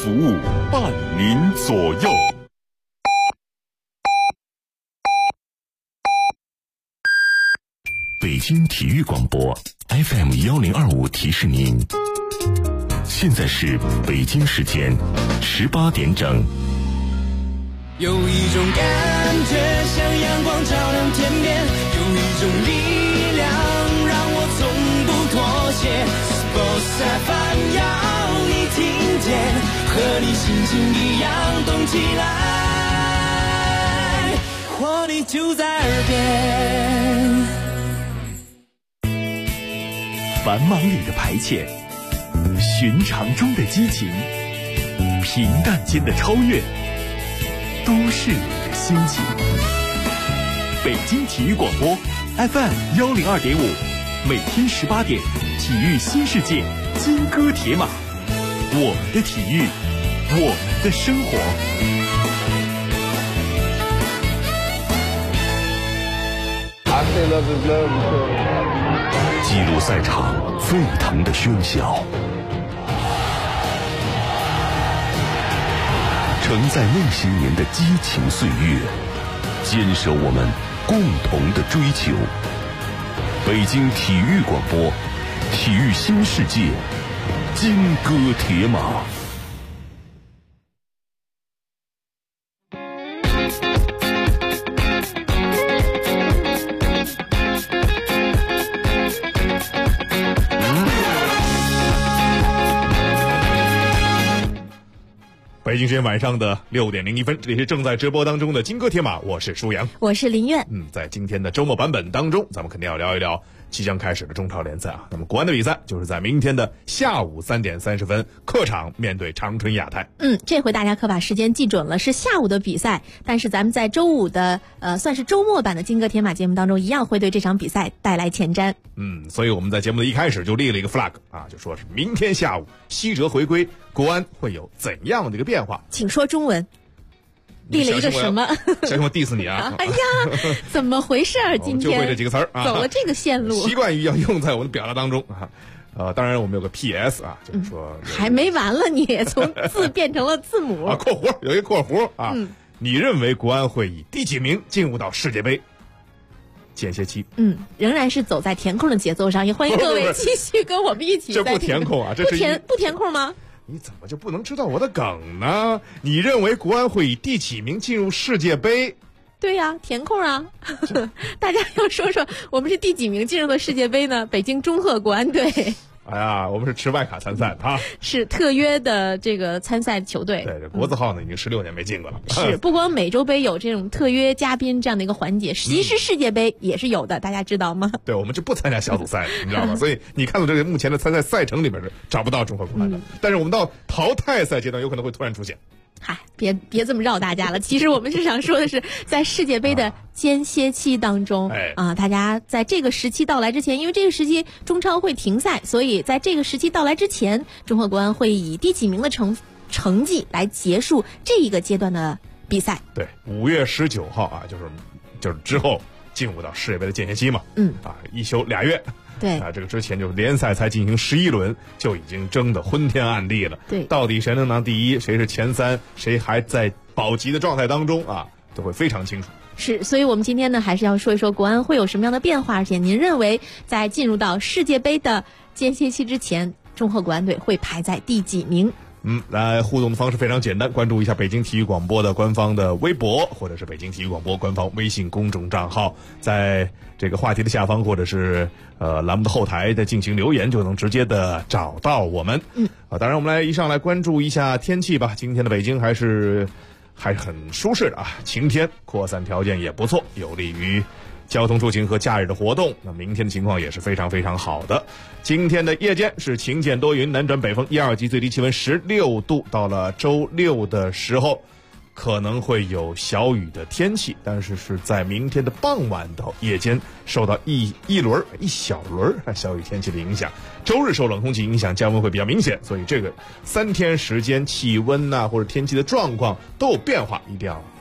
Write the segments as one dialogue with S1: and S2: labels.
S1: 服务，伴您左右。北京体育广播 FM1025提示您，现在是北京时间18点整。
S2: 有一种感觉像阳光照亮天边，有一种力量让我从不妥协。Sports FM 要你听见，和你心情一样动起来，活力就在耳边。
S3: 繁忙里的排遣，寻常中的激情，平淡间的超越，都市里的心情。北京体育广播 FM102.5，每天18点，体育新世界，金戈铁马，我们的体育，我们的生活。
S1: 记录赛场沸腾的喧嚣，承载那些年的激情岁月，坚守我们共同的追求。北京体育广播，体育新世界，金戈铁马。
S4: 北京时间晚上的6点01分，这里是正在直播当中的金戈铁马，我是舒阳，
S5: 我是林苑。
S4: 在今天的周末版本当中，咱们肯定要聊一聊即将开始的中超联赛啊。那么国安的比赛就是在明天的下午3点30分，客场面对长春亚泰。
S5: 这回大家可把时间记准了，是下午的比赛。但是咱们在周五的算是周末版的金戈铁马节目当中，一样会对这场比赛带来前瞻。
S4: 所以我们在节目的一开始就立了一个 flag 啊，就说是明天下午西哲回归，国安会有怎样的一个变化？
S5: 请说中文。立了一个什么？
S4: 相信我 diss 你啊！
S5: 哎呀，怎么回事？今天
S4: 就会这几个词儿啊，
S5: 走了这个线路，
S4: 习惯于要用在我们的表达当中啊。当然我们有个 PS 啊，就是说
S5: 还没完了，你从字变成了字母
S4: 啊，括弧有一个括弧啊。你认为国安会以第几名进入到世界杯间歇期？
S5: 仍然是走在填空的节奏上，也欢迎各位继续跟我们一起。
S4: 这不填空啊，这是
S5: 不填空吗？
S4: 你怎么就不能知道我的梗呢？你认为国安会以第几名进入世界杯？
S5: 对呀，填空啊！大家要说说我们是第几名进入了世界杯呢？北京中赫国安队。
S4: 哎呀，我们是持外卡参赛的啊，
S5: 是特约的这个参赛球队。
S4: 对，这国字号呢已经16年没进过了。
S5: 是，不光美洲杯有这种特约嘉宾这样的一个环节，其实世界杯也是有的，大家知道吗？
S4: 对，我们就不参加小组赛，你知道吗？所以你看到这个目前的参赛赛程里面是找不到中赫国安的，但是我们到淘汰赛阶段有可能会突然出现。
S5: 嗨，别这么绕大家了。其实我们是想说的是，在世界杯的间歇期当中，大家在这个时期到来之前，因为这个时期中超会停赛，所以在这个时期到来之前，中赫国安会以第几名的成绩来结束这一个阶段的比赛。对
S4: ，5月19号啊，就是之后进入到世界杯的间歇期嘛。一休2月。
S5: 对
S4: 啊，这个之前就是联赛才进行11轮，就已经争得昏天暗地了。
S5: 对，
S4: 到底谁能拿第一，谁是前3，谁还在保级的状态当中啊，都会非常清楚。
S5: 是，所以我们今天呢，还是要说一说国安会有什么样的变化，而且您认为在进入到世界杯的间歇期之前，中赫国安队会排在第几名？
S4: 来互动的方式非常简单，关注一下北京体育广播的官方的微博，或者是北京体育广播官方微信公众账号，在这个话题的下方或者是栏目的后台的进行留言，就能直接的找到我们。当然我们一上来关注一下天气吧。今天的北京还是很舒适的啊，晴天，扩散条件也不错，有利于交通出行和假日的活动。那明天的情况也是非常非常好的。今天的夜间是晴见多云，南转北风1、2级，最低气温16度。到了周六的时候，可能会有小雨的天气，但是是在明天的傍晚到夜间受到一小轮小雨天气的影响。周日受冷空气影响，降温会比较明显，所以这个3天时间气温或者天气的状况都有变化，一定要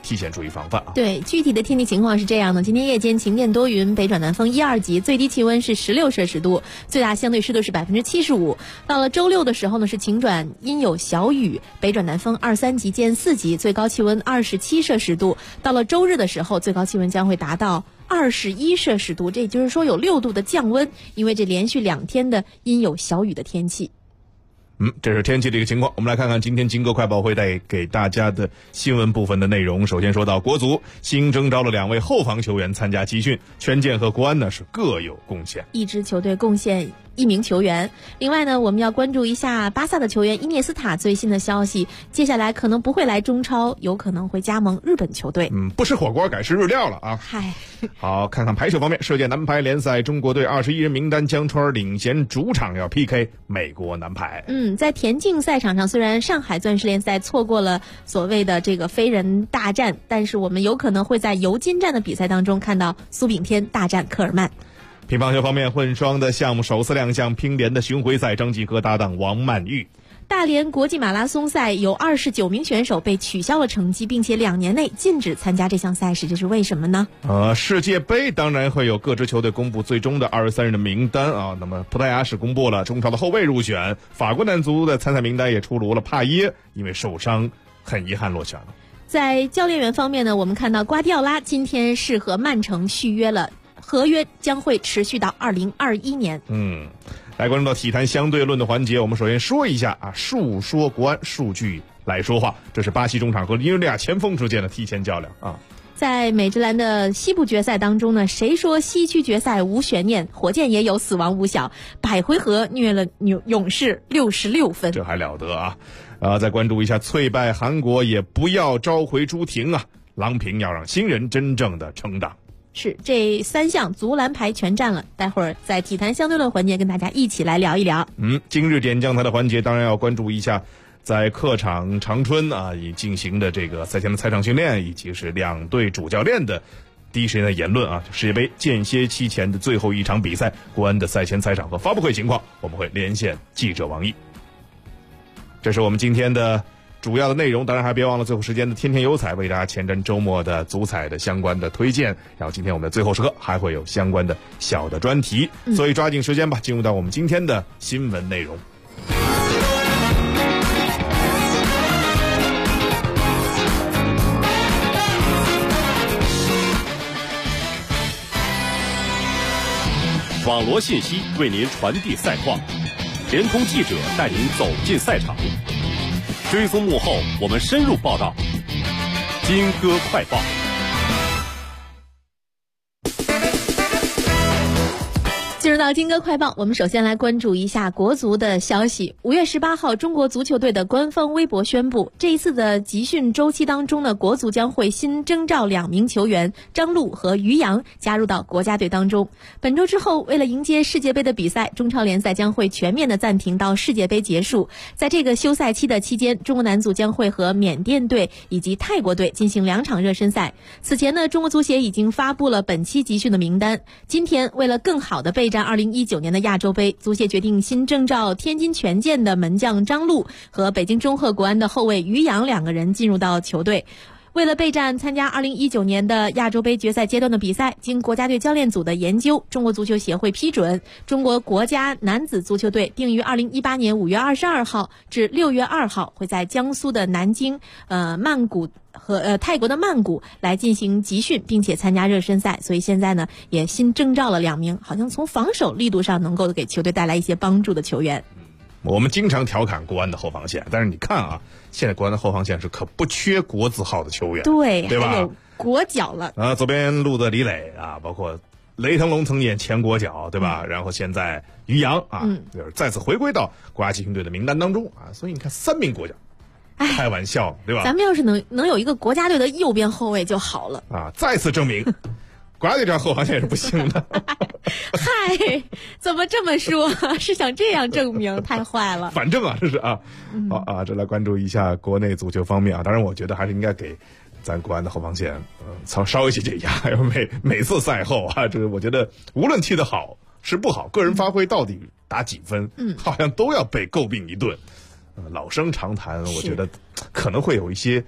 S4: 提前注意防范啊。
S5: 对，具体的天气情况是这样的：今天夜间晴间多云，北转南风1、2级，最低气温是16摄氏度，最大相对湿度是75%。到了周六的时候呢，是晴转阴有小雨，北转南风2、3级见4级，最高气温27摄氏度。到了周日的时候，最高气温将会达到21摄氏度，这也就是说有6度的降温，因为这连续2天的阴有小雨的天气。
S4: 这是天气的一个情况。我们来看看今天金哥快报会带给大家的新闻部分的内容。首先说到国足新征召了2位后防球员参加集训，权健和国安呢是各有贡献，
S5: 一支球队贡献1名球员。另外呢，我们要关注一下巴萨的球员伊涅斯塔最新的消息，接下来可能不会来中超，有可能会加盟日本球队。
S4: 不吃火锅改吃日料了啊！
S5: 嗨，
S4: 好，看看排球方面，世界男排联赛中国队21人名单，江川领衔主场要 PK 美国男排。
S5: 在田径赛场上，虽然上海钻石联赛错过了所谓的这个飞人大战，但是我们有可能会在尤金站的比赛当中看到苏炳添大战科尔曼。
S4: 乒乓球方面，混双的项目首次亮相，乒联的巡回赛，张继科搭档王曼玉。
S5: 大连国际马拉松赛有29名选手被取消了成绩，并且2年内禁止参加这项赛事，这是为什么呢？
S4: 世界杯当然会有各支球队公布最终的23人的名单啊。那么葡萄牙是公布了中超的后卫入选，法国男足的参赛名单也出炉了，帕耶因为受伤很遗憾落选了。
S5: 在教练员方面呢，我们看到瓜迪奥拉今天是和曼城续约了，合约将会持续到2021年。
S4: 来关注到体坛相对论的环节，我们首先说一下述说国安，数据来说话。这是巴西中场和尼日利亚前锋之间的提前较量啊。
S5: 在美职篮的西部决赛当中呢，谁说西区决赛无悬念？火箭也有死亡五小，100回合虐了勇士66分，
S4: 这还了得啊！再关注一下脆败韩国，也不要召回朱婷啊。郎平要让新人真正的成长。
S5: 是这3项足篮排全占了，待会儿在体坛相对论环节跟大家一起来聊一聊。
S4: 今日点将台的环节当然要关注一下在客场长春已进行的这个赛前的菜场训练，以及是2队主教练的第一时间的言论啊。世界杯间歇期前的最后一场比赛，国安的赛前赛场和发布会情况，我们会连线记者王毅。这是我们今天的主要的内容，当然还别忘了最后时间的天天有彩，为大家前瞻周末的足彩的相关的推荐。然后今天我们的最后时刻还会有相关的小的专题，所以抓紧时间吧，进入到我们今天的新闻内容。
S1: 网罗信息为您传递赛况，联通记者带您走进赛场，追踪幕后，我们深入报道。金哥快报。
S5: 进入到金哥快报，我们首先来关注一下国足的消息。5月18号，中国足球队的官方微博宣布，这一次的集训周期当中呢，国足将会新征召2名球员张路和于洋加入到国家队当中。本周之后，为了迎接世界杯的比赛，中超联赛将会全面的暂停到世界杯结束。在这个休赛期的期间，中国男足将会和缅甸队以及泰国队进行2场热身赛。此前呢，中国足协已经发布了本期集训的名单。今天为了更好的备战2019年的亚洲杯，足协决定新征召天津权健的门将张路和北京中赫国安的后卫于洋2个人进入到球队。为了备战参加2019年的亚洲杯决赛阶段的比赛，经国家队教练组的研究，中国足球协会批准，中国国家男子足球队定于2018年5月22号至6月2号会在江苏的南京、曼谷和泰国的曼谷来进行集训，并且参加热身赛。所以现在呢，也新征召了2名好像从防守力度上能够给球队带来一些帮助的球员。
S4: 我们经常调侃国安的后防线，但是你看啊，现在国安的后防线是可不缺国字号的球员，对吧？
S5: 还有国脚了
S4: 左边路的李磊包括雷腾龙曾演前国脚，对吧？然后现在于洋就是再次回归到国家集训队的名单当中所以你看3名国脚，开玩笑，对吧？
S5: 咱们要是能有一个国家队的右边后卫就好了
S4: 再次证明国家队这样后防线是不行的。
S5: 嗨，怎么这么说？是想这样证明？太坏了。
S4: 反正这是好这来关注一下国内足球方面当然我觉得还是应该给咱国安的后防线稍微解压。每次赛后这个我觉得无论踢得好是不好，个人发挥到底打几分好像都要被诟病一顿。老生常谈，我觉得可能会有一些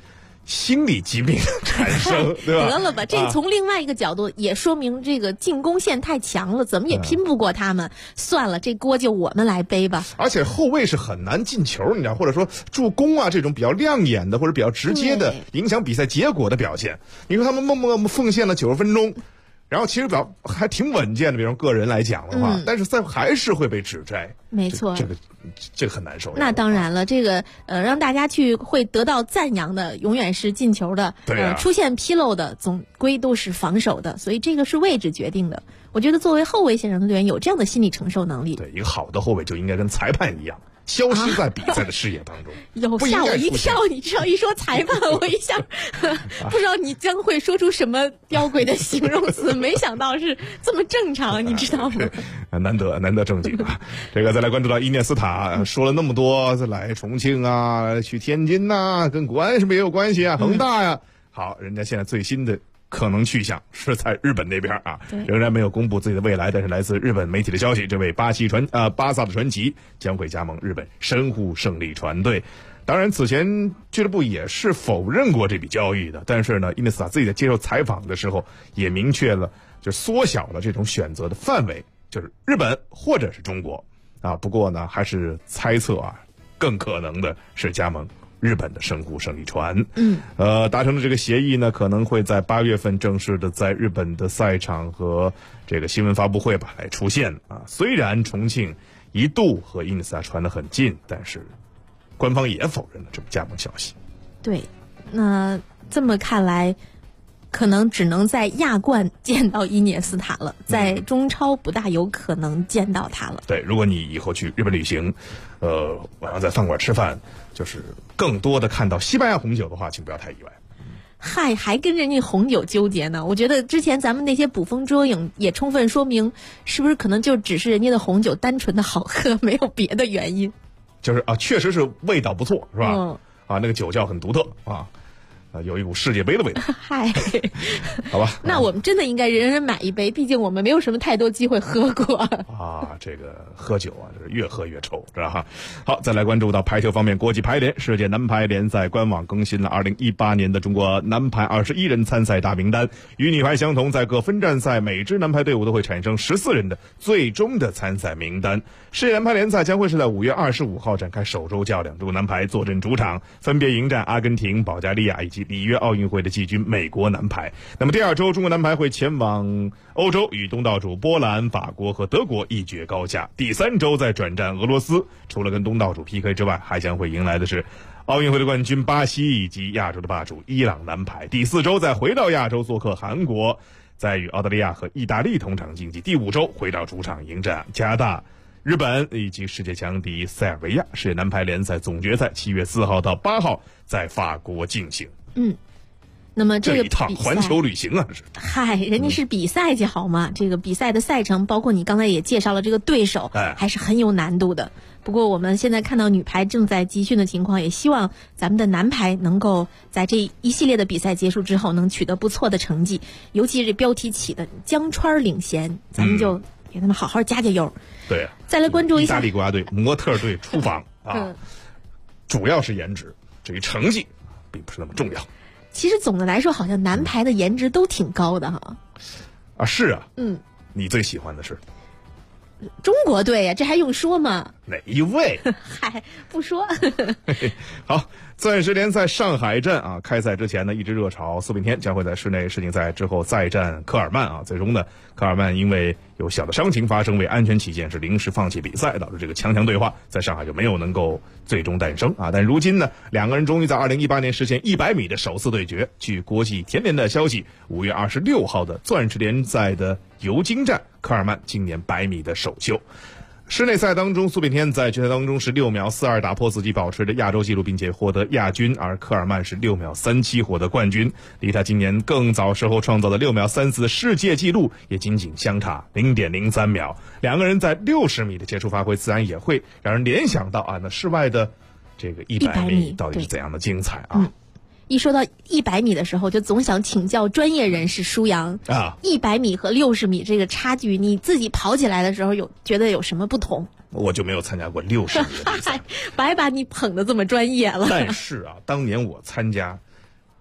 S4: 心理疾病产生，对吧？
S5: 得了吧，这从另外一个角度也说明这个进攻线太强了，怎么也拼不过他们。算了，这锅就我们来背吧。
S4: 而且后卫是很难进球，你知道，或者说助攻啊这种比较亮眼的或者比较直接的影响比赛结果的表现。你说他们默默奉献了90分钟。然后其实还挺稳健的，比如个人来讲的话，但是还是会被指摘。
S5: 没错，
S4: 这个很难受。
S5: 那当然了，这个让大家会得到赞扬的，永远是进球的。
S4: 对
S5: 出现纰漏的，总归都是防守的，所以这个是位置决定的。我觉得作为后卫线上的队员，有这样的心理承受能力。
S4: 对，一个好的后卫就应该跟裁判一样。消失在比赛的视野当中，
S5: 吓我一跳！你这样一说裁判，我一下不知道你将会说出什么吊诡的形容词。没想到是这么正常，你知道吗？
S4: 难得正经啊！这个再来关注到伊涅斯塔，说了那么多，来重庆啊，去天津呐，跟国安是不是也有关系啊？恒大呀，好，人家现在最新的可能去向是在日本那边啊，仍然没有公布自己的未来，但是来自日本媒体的消息，这位巴萨的传奇将会加盟日本神户胜利船队。当然此前俱乐部也是否认过这笔交易的，但是呢，伊涅斯塔自己在接受采访的时候也明确了，就缩小了这种选择的范围，就是日本或者是中国啊。不过呢，还是猜测啊，更可能的是加盟日本的神户胜利船。达成的这个协议呢，可能会在8月份正式的在日本的赛场和这个新闻发布会吧来出现啊。虽然重庆一度和伊涅斯塔传得很近，但是官方也否认了这个加盟消息。
S5: 对，那这么看来，可能只能在亚冠见到伊涅斯塔了，在中超不大有可能见到他了。
S4: 对，如果你以后去日本旅行，晚上在饭馆吃饭，就是更多的看到西班牙红酒的话，请不要太意外。
S5: 嗨，还跟人家红酒纠结呢？我觉得之前咱们那些捕风捉影也充分说明，是不是可能就只是人家的红酒单纯的好喝，没有别的原因。
S4: 就是啊，确实是味道不错，是吧？那个酒窖很独特啊。有一股世界杯的味道。
S5: 嗨，
S4: 好吧，
S5: 那我们真的应该人人买一杯，毕竟我们没有什么太多机会喝过
S4: 啊。这个喝酒啊，就是越喝越臭，是吧？好，再来关注到排球方面，国际排联世界男排联赛官网更新了2018年的中国男排21人参赛大名单，与女排相同，在各分站赛每支男排队伍都会产生14人的最终的参赛名单。世界男排联赛将会是在5月25号展开首周较量，中国男排坐镇主场，分别迎战阿根廷、保加利亚以及里约奥运会的季军美国男排。那么第2周，中国男排会前往欧洲，与东道主波兰、法国和德国一决高下。第3周再转战俄罗斯，除了跟东道主 PK 之外，还将会迎来的是奥运会的冠军巴西以及亚洲的霸主伊朗男排。第4周再回到亚洲做客韩国，再与澳大利亚和意大利同场竞技。第5周回到主场迎战加拿大、日本以及世界强敌塞尔维亚。世界男排联赛总决赛7月4号到8号在法国进行。
S5: 那么这
S4: 一趟环球旅行啊，是
S5: 嗨，人家是比赛去好吗？这个比赛的赛程，包括你刚才也介绍了这个对手，还是很有难度的。不过我们现在看到女排正在集训的情况，也希望咱们的男排能够在这一系列的比赛结束之后，能取得不错的成绩。尤其是标题起的江川领衔，咱们就给他们好好加油。
S4: 对，
S5: 再来关注一下
S4: 意大利国家队模特队出访啊，主要是颜值，至于成绩并不是那么重要。
S5: 其实总的来说，好像男排的颜值都挺高的哈。
S4: 啊，是啊。你最喜欢的是
S5: 中国队呀，这还用说吗？
S4: 哪一位？
S5: 嗨，不说。
S4: 好，钻石联赛上海站啊，开赛之前呢一直热潮，苏炳添将会在室内世锦赛之后再战科尔曼啊。最终呢，科尔曼因为有小的伤情发生，为安全起见是临时放弃比赛，导致这个强强对话在上海就没有能够最终诞生啊。但如今呢，两个人终于在2018年实现100米的首次对决。据国际田联的消息，5月26号的钻石联赛的尤金站，科尔曼今年100米的首秀。室内赛当中，苏炳添在决赛当中是6秒42打破自己保持的亚洲纪录，并且获得亚军，而科尔曼是6秒37获得冠军，离他今年更早时候创造的6秒34的世界纪录也仅仅相差0.03秒。两个人在60米的杰出发挥，自然也会让人联想到啊，那室外的这个100米到底是怎样的精彩啊。
S5: 一说到100米的时候，就总想请教专业人士舒扬啊，100米和60米这个差距，你自己跑起来的时候觉得有什么不同？
S4: 我就没有参加过60米的比赛，
S5: 白把你捧得这么专业了。
S4: 但是啊，当年我参加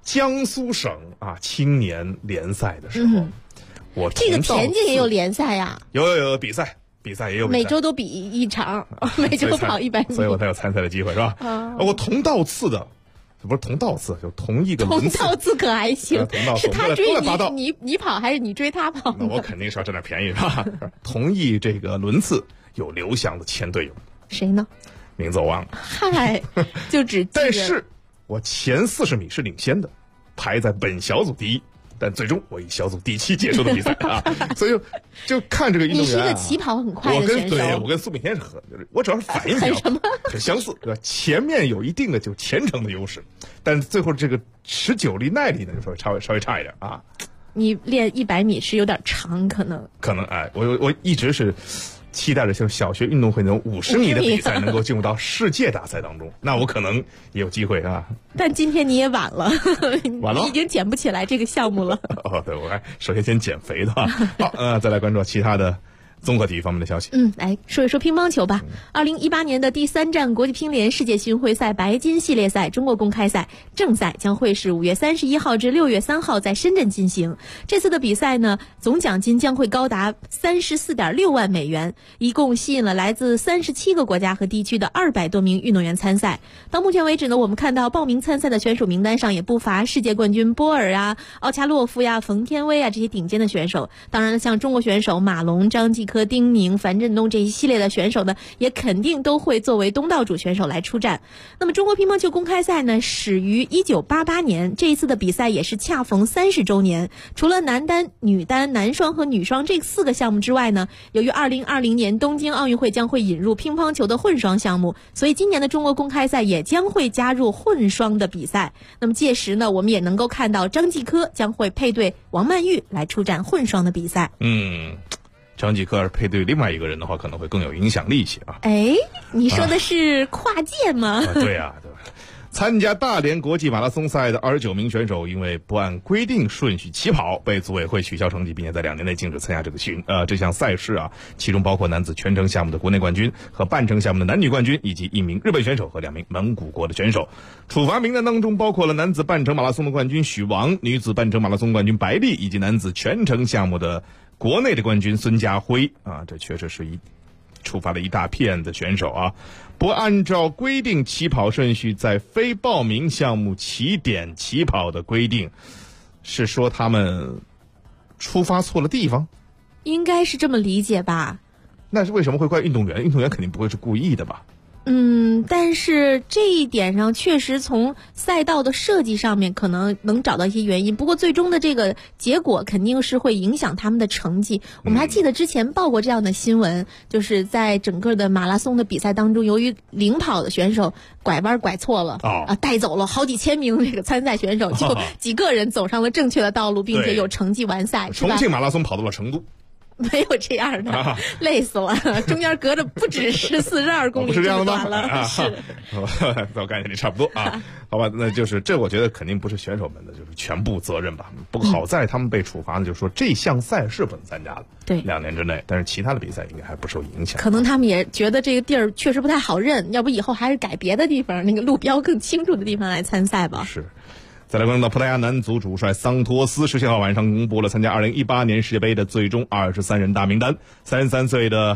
S4: 江苏省啊青年联赛的时候，我
S5: 这个田径也有联赛呀，
S4: 有比赛也有比赛，
S5: 每周都比一场，每周跑100米，
S4: 所以我才有参赛的机会，是吧？我同道次的。不是同道次，就同一个轮次。
S5: 同道次可还行？是他追你跑还是你追他跑？
S4: 那我肯定是要占点便宜，是吧？同一这个轮次有刘翔的前队友，
S5: 谁呢？
S4: 名字我忘了。
S5: 嗨，就只
S4: 但是我前40米是领先的，排在本小组第1。但最终我以小组第7结束的比赛啊，所以就看这个运动员、啊。
S5: 你是个起跑很快的选手。
S4: 我跟苏炳添是我主要是反应比较很相似，对吧？前面有一定的就前程的优势，但最后这个持久力、耐力呢，就稍微差一点啊。
S5: 你练100米是有点长，可能
S4: 哎，我一直是期待着像小学运动会那种50米的比赛能够进入到世界大赛当中，那我可能也有机会啊。
S5: 但今天你也晚了，
S4: 晚了，
S5: 你已经捡不起来这个项目了。
S4: 哦，对，我还首先减肥的。好，再来关注其他的综合体育方面的消息。
S5: 来说一说乒乓球吧。2018年的第3站国际乒联世界巡回赛白金系列赛中国公开赛正赛将会是5月31号至6月3号在深圳进行。这次的比赛呢，总奖金将会高达34.6万美元，一共吸引了来自37个国家和地区的200多名运动员参赛。到目前为止呢，我们看到报名参赛的选手名单上也不乏世界冠军波尔啊、奥恰洛夫呀、冯天薇啊这些顶尖的选手。当然了，像中国选手马龙、张继科、丁宁、樊振东这一系列的选手呢，也肯定都会作为东道主选手来出战。那么中国乒乓球公开赛呢，始于1988年，这一次的比赛也是恰逢30周年。除了男单、女单、男双和女双这4个项目之外呢，由于2020年东京奥运会将会引入乒乓球的混双项目，所以今年的中国公开赛也将会加入混双的比赛。那么届时呢，我们也能够看到张继科将会配对王曼玉来出战混双的比赛。
S4: 张继科配对另外一个人的话，可能会更有影响力一些啊。
S5: 你说的是跨界吗？
S4: 对啊，对。参加大连国际马拉松赛的29名选手，因为不按规定顺序起跑，被组委会取消成绩，并且在2年内禁止参加这项赛事啊。其中包括男子全程项目的国内冠军和半程项目的男女冠军，以及1名日本选手和2名蒙古国的选手。处罚名单当中包括了男子半程马拉松的冠军许王、女子半程马拉松冠军白丽，以及男子全程项目的国内的冠军孙家辉啊。这确实是处罚了一大片的选手啊。不按照规定起跑顺序在非报名项目起点起跑的规定，是说他们出发错了地方？
S5: 应该是这么理解吧。
S4: 那是为什么会怪运动员？运动员肯定不会是故意的吧？
S5: 但是这一点上确实从赛道的设计上面可能能找到一些原因，不过最终的这个结果肯定是会影响他们的成绩。我们还记得之前报过这样的新闻，就是在整个的马拉松的比赛当中，由于领跑的选手拐弯拐错了，带走了好几千名这个参赛选手，就几个人走上了正确的道路，并且有成绩完赛。
S4: 重庆马拉松跑到了成都。
S5: 没有这样的，累死了，中间隔着不止42公里，
S4: 不是这样的吗？
S5: 是，
S4: 我感觉你差不多啊。好吧，那就是这，我觉得肯定不是选手们的就是全部责任吧。不过好在他们被处罚呢，就是说这项赛事不能参加了，
S5: 对
S4: ，2年之内，但是其他的比赛应该还不受影响。
S5: 可能他们也觉得这个地儿确实不太好认，要不以后还是改别的地方，那个路标更清楚的地方来参赛吧。
S4: 是。再来关注到葡萄牙男足主帅桑托斯17号晚上公布了参加2018年世界杯的最终23人大名单，33岁的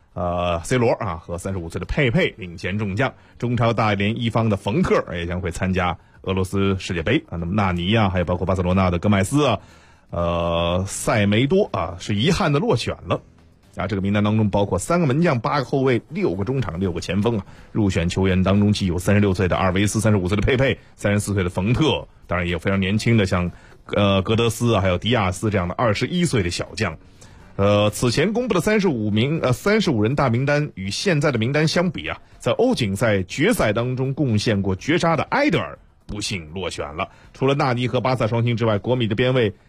S4: C 罗啊和35岁的佩佩领衔众将，中超大连一方的冯特也将会参加俄罗斯世界杯啊。那么纳尼啊，还有包括巴塞罗那的戈麦斯啊，塞梅多啊是遗憾的落选了。这个名单当中包括3个门将、8个后卫、6个中场、6个前锋啊。入选球员当中既有36岁的阿尔维斯、35岁的佩佩、34岁的冯特，当然也有非常年轻的像格德斯啊，还有迪亚斯这样的21岁的小将。此前公布的35人大名单与现在的名单相比啊，在欧锦赛决赛当中贡献过绝杀的埃德尔不幸落选了。除了纳尼和巴萨双星之外，国米的边卫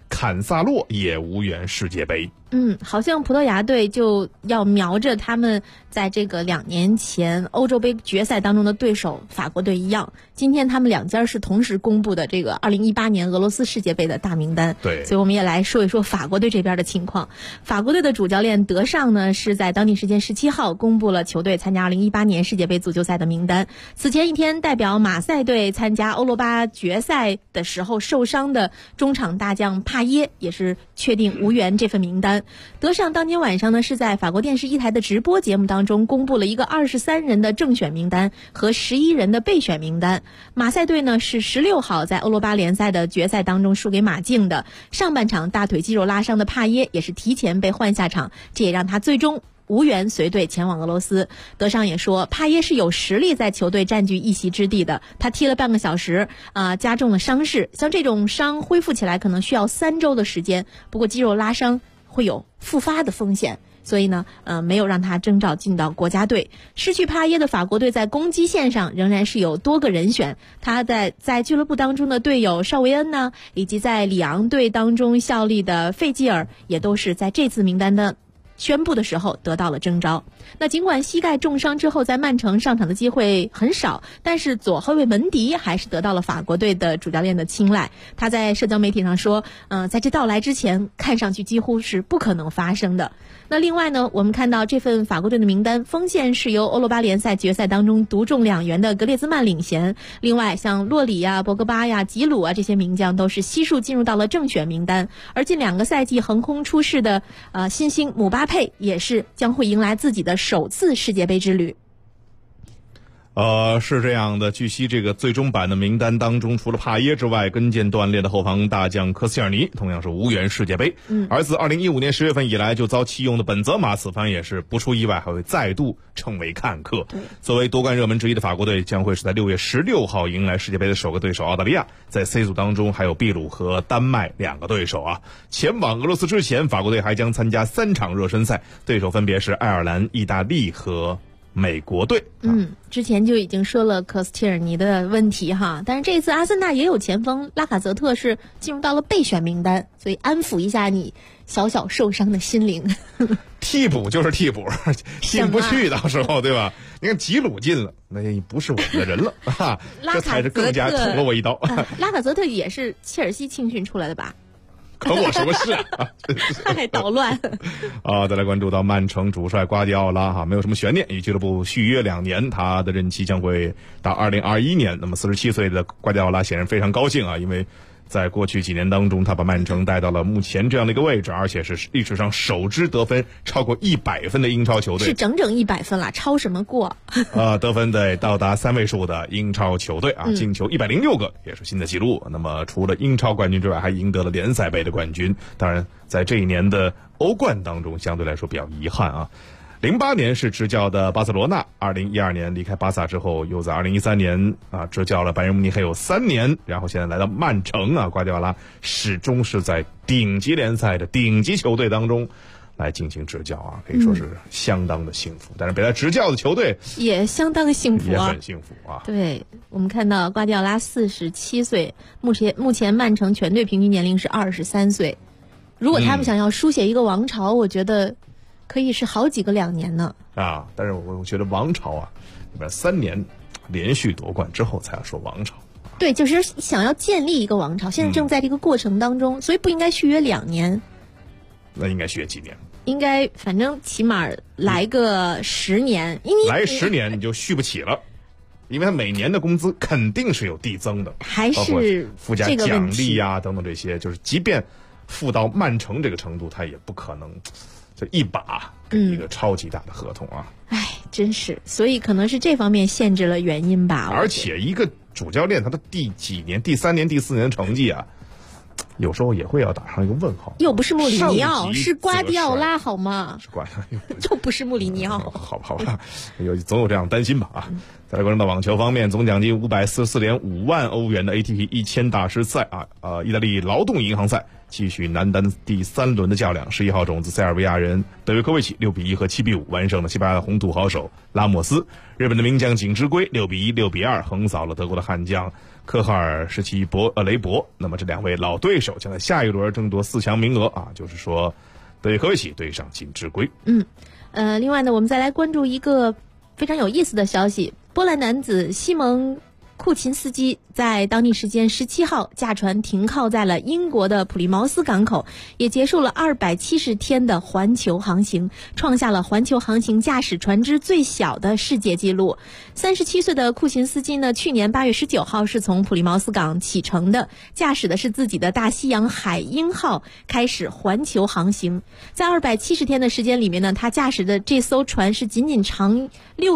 S4: 坎萨洛也无缘世界杯。
S5: 好像葡萄牙队就要瞄着他们在这个2年前欧洲杯决赛当中的对手法国队一样，今天他们两家是同时公布的这个2018年俄罗斯世界杯的大名单。
S4: 对，
S5: 所以我们也来说一说法国队这边的情况。法国队的主教练德尚呢，是在当地时间17号公布了球队参加2018年世界杯足球赛的名单。此前一天，代表马赛队参加欧罗巴决赛的时候受伤的中场大将帕耶也是确定无缘这份名单。德尚当天晚上呢，是在法国电视1台的直播节目当中公布了一个23人的正选名单和11人的备选名单。马赛队呢是16号在欧罗巴联赛的决赛当中输给马竞的，上半场大腿肌肉拉伤的帕耶也是提前被换下场，这也让他最终无缘随队前往俄罗斯。德尚也说，帕耶是有实力在球队占据一席之地的，他踢了半个小时加重了伤势，像这种伤恢复起来可能需要3周的时间，不过肌肉拉伤会有复发的风险，所以呢没有让他征召进到国家队。失去帕耶的法国队在攻击线上仍然是有多个人选，他在俱乐部当中的队友绍维恩呢，以及在里昂队当中效力的费吉尔也都是在这次名单的宣布的时候得到了征召。那尽管膝盖重伤之后在曼城上场的机会很少，但是左后卫门迪还是得到了法国队的主教练的青睐。他在社交媒体上说在这到来之前看上去几乎是不可能发生的。那另外呢，我们看到这份法国队的名单锋线是由欧罗巴联赛决赛当中独中2元的格列兹曼领衔，另外像洛里博格巴吉鲁这些名将都是悉数进入到了正选名单。而近2个赛季横空出世的新星姆巴佩也是将会迎来自己的首次世界杯之旅。
S4: 是这样的，据悉这个最终版的名单当中，除了帕耶之外，跟腱断裂的后防大将科斯切尔尼同样是无缘世界杯。而自2015年10月份以来就遭弃用的本泽马，此番也是不出意外还会再度成为看客。作为夺冠热门之一的法国队，将会是在6月16号迎来世界杯的首个对手澳大利亚。在 C 组当中还有秘鲁和丹麦2个对手啊。前往俄罗斯之前，法国队还将参加3场热身赛，对手分别是爱尔兰、意大利和美国队。
S5: 之前就已经说了科斯切尔尼的问题哈，但是这次阿森纳也有前锋拉卡泽特是进入到了备选名单，所以安抚一下你小小受伤的心灵。
S4: 替补就是替补，进不去到时候对吧？你看吉鲁进了，那也不是我们的人了这才是更加捅了我一刀。
S5: 拉卡泽特也是切尔西青训出来的吧？
S4: 可我什么事啊？
S5: 太捣乱
S4: 再来关注到曼城主帅瓜迪奥拉没有什么悬念，与俱乐部续约2年，他的任期将会到2021年。那么47岁的瓜迪奥拉显然非常高兴因为在过去几年当中，他把曼城带到了目前这样的一个位置，而且是历史上首支得分超过100分的英超球队，
S5: 是整整100分了，超什么过？
S4: 得分得到达3位数的英超球队进球106个，也是新的纪录。那么除了英超冠军之外，还赢得了联赛杯的冠军。当然，在这一年的欧冠当中，相对来说比较遗憾08年是执教的巴塞罗那，2012年离开巴萨之后，又在2013年执教了拜仁慕尼黑有3年，然后现在来到曼城瓜迪奥拉始终是在顶级联赛的顶级球队当中来进行执教可以说是相当的幸福。但是被他执教的球队
S5: 也相当的幸福
S4: 也很幸福
S5: 对，我们看到瓜迪奥拉47岁，目前曼城全队平均年龄是23岁。如果他们想要书写一个王朝，我觉得可以是好几个2年呢
S4: 但是我觉得王朝里边3年连续夺冠之后才要说王朝。
S5: 对，就是想要建立一个王朝，现在正在这个过程当中，所以不应该续约2年。
S4: 那应该续约几年？
S5: 应该反正起码来个10年。
S4: 来10年你就续不起了，因为他每年的工资肯定是有递增的，
S5: 还是
S4: 附加奖励等等这些，就是即便付到曼城这个程度，他也不可能就一把给一个超级大的合同
S5: 真是，所以可能是这方面限制了原因吧。
S4: 而且一个主教练他的第几年、第3年、第4年的成绩有时候也会要打上一个问号。
S5: 又不是穆里尼奥，是瓜迪奥拉好吗？
S4: 是瓜迪奥拉，
S5: 又不是穆里尼奥。
S4: 好吧，总有这样担心吧再来关注到网球方面，总奖金544.5万欧元的 ATP 1000大师赛意大利劳动银行赛继续男单第3轮的较量。11号种子塞尔维亚人德约科维奇6比1和7比5完胜了西班牙的红土好手拉莫斯。日本的名将井之圭6比1、6比2横扫了德国的悍将科哈尔17雷博。那么这2位老对手将在下一轮争夺4强名额啊，就是说德约科维奇对上金智圭。
S5: 另外呢，我们再来关注一个非常有意思的消息，波兰男子西蒙库琴斯基在当地时间17号驾船停靠在了英国的普利茅斯港口，也结束了270天的环球航行，创下了环球航行驾驶船只最小的世界纪录。37岁的库琴斯基呢，去年8月19号是从普利茅斯港启程的，驾驶的是自己的大西洋海鹰号，开始环球航行。在270天的时间里面呢，他驾驶的这艘船是仅仅长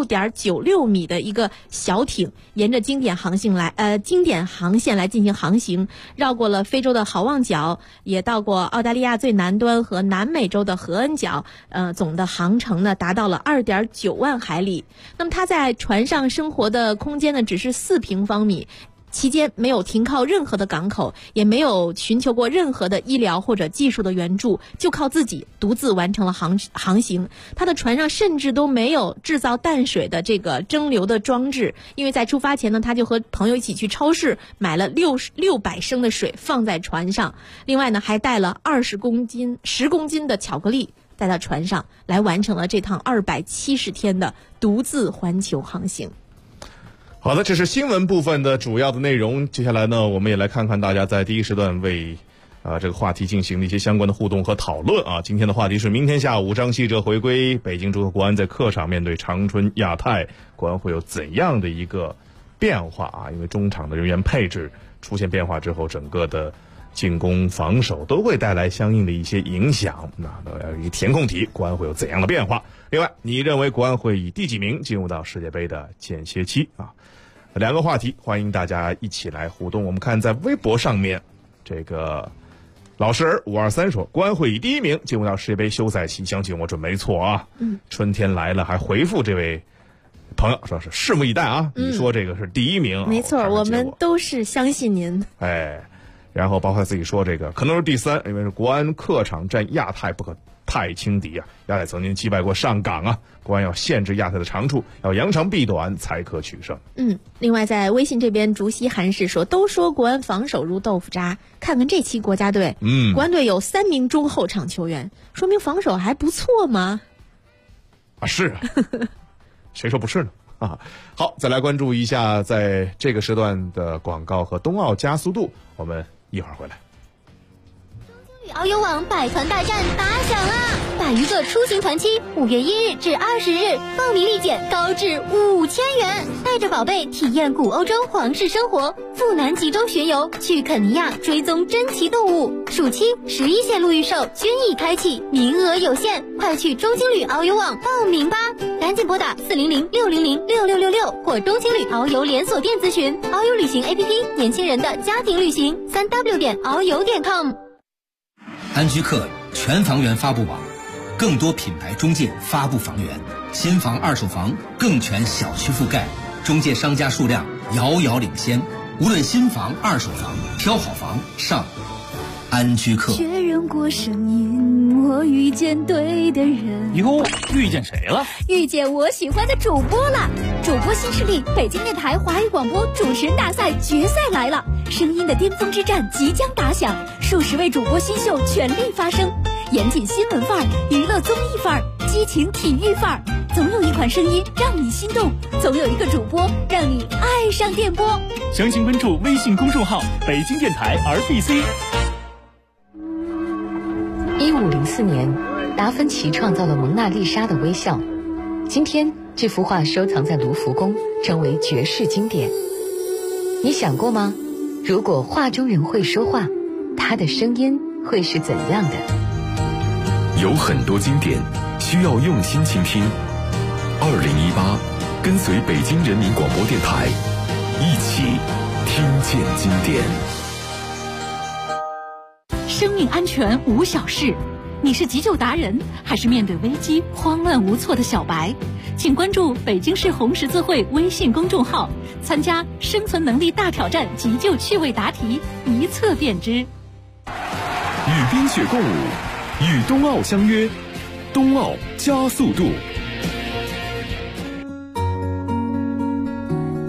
S5: 6.96米的一个小艇，沿着经典航线来进行航行，绕过了非洲的好望角，也到过澳大利亚最南端和南美洲的合恩角，总的航程呢达到了2.9万海里。那么他在船上生活的空间呢只是4平方米，期间没有停靠任何的港口，也没有寻求过任何的医疗或者技术的援助，就靠自己独自完成了航行。他的船上甚至都没有制造淡水的这个蒸馏的装置，因为在出发前呢，他就和朋友一起去超市买了600升的水放在船上，另外呢还带了10公斤的巧克力带到船上，来完成了这趟270天的独自环球航行。
S4: 好的，这是新闻部分的主要的内容。接下来呢，我们也来看看大家在第一时段为这个话题进行的一些相关的互动和讨论啊。今天的话题是明天下午张稀哲回归北京，祝贺国安在客场面对长春亚泰，国安会有怎样的一个变化啊？因为中场的人员配置出现变化之后，整个的进攻防守都会带来相应的一些影响。那一个填空题，国安会有怎样的变化？另外，你认为国安会以第几名进入到世界杯的间歇期啊？2个话题，欢迎大家一起来互动。我们看在微博上面，这个老实儿523说，国安会以第1名进入到世界杯休赛期，相信我准没错啊。春天来了，还回复这位朋友说是拭目以待啊。你说这个是第1名，
S5: 没错，我们都是相信您。
S4: 然后包括自己说这个可能是第3，因为是国安客场战亚太不可太轻敌啊。亚太曾经击败过上港啊，国安要限制亚太的长处，要扬长避短才可取胜。
S5: 另外在微信这边，竹溪韩氏说，都说国安防守如豆腐渣，看看这期国家队，国安队有3名中后场球员，说明防守还不错吗？
S4: 是啊，谁说不是呢？好，再来关注一下在这个时段的广告和冬奥加速度，我们一会儿回来。
S6: 遨游网百团大战打响啦！打一个出行团期，5月1日至20日，报名立减高至5000元，带着宝贝体验古欧洲皇室生活，赴南极洲巡游，去肯尼亚追踪珍奇动物。暑期11线路预售均已开启，名额有限，快去中青旅遨游网报名吧！赶紧拨打400-600-6666或中青旅遨游连锁店咨询。遨游旅行 APP， 年轻人的家庭旅行，3w.遨游.com。
S7: 安居客全房源发布网，更多品牌中介发布房源，新房二手房更全小区覆盖，中介商家数量遥遥领先。无论新房二手房，挑好房上安居客。
S6: 确认过声音，我遇见对的人。
S3: 哟，遇见谁了？
S6: 遇见我喜欢的主播了！主播新势力，北京电台华语广播主持人大赛决赛来了，声音的巅峰之战即将打响，数十位主播新秀全力发声，严谨新闻范儿，娱乐综艺范儿，激情体育范儿，总有一款声音让你心动，总有一个主播让你爱上电波。
S3: 详情关注微信公众号北京电台 RBC。
S8: 1504年，达芬奇创造了蒙娜丽莎的微笑。今天，这幅画收藏在卢浮宫，成为绝世经典。你想过吗？如果画中人会说话，他的声音会是怎样的？
S1: 有很多经典需要用心倾听。2018，跟随北京人民广播电台，一起听见经典。
S9: 生命安全无小事，你是急救达人，还是面对危机慌乱无措的小白？请关注北京市红十字会微信公众号，参加生存能力大挑战急救趣味答题，一测便知。
S1: 与冰雪共舞，与冬奥相约，冬奥加速度。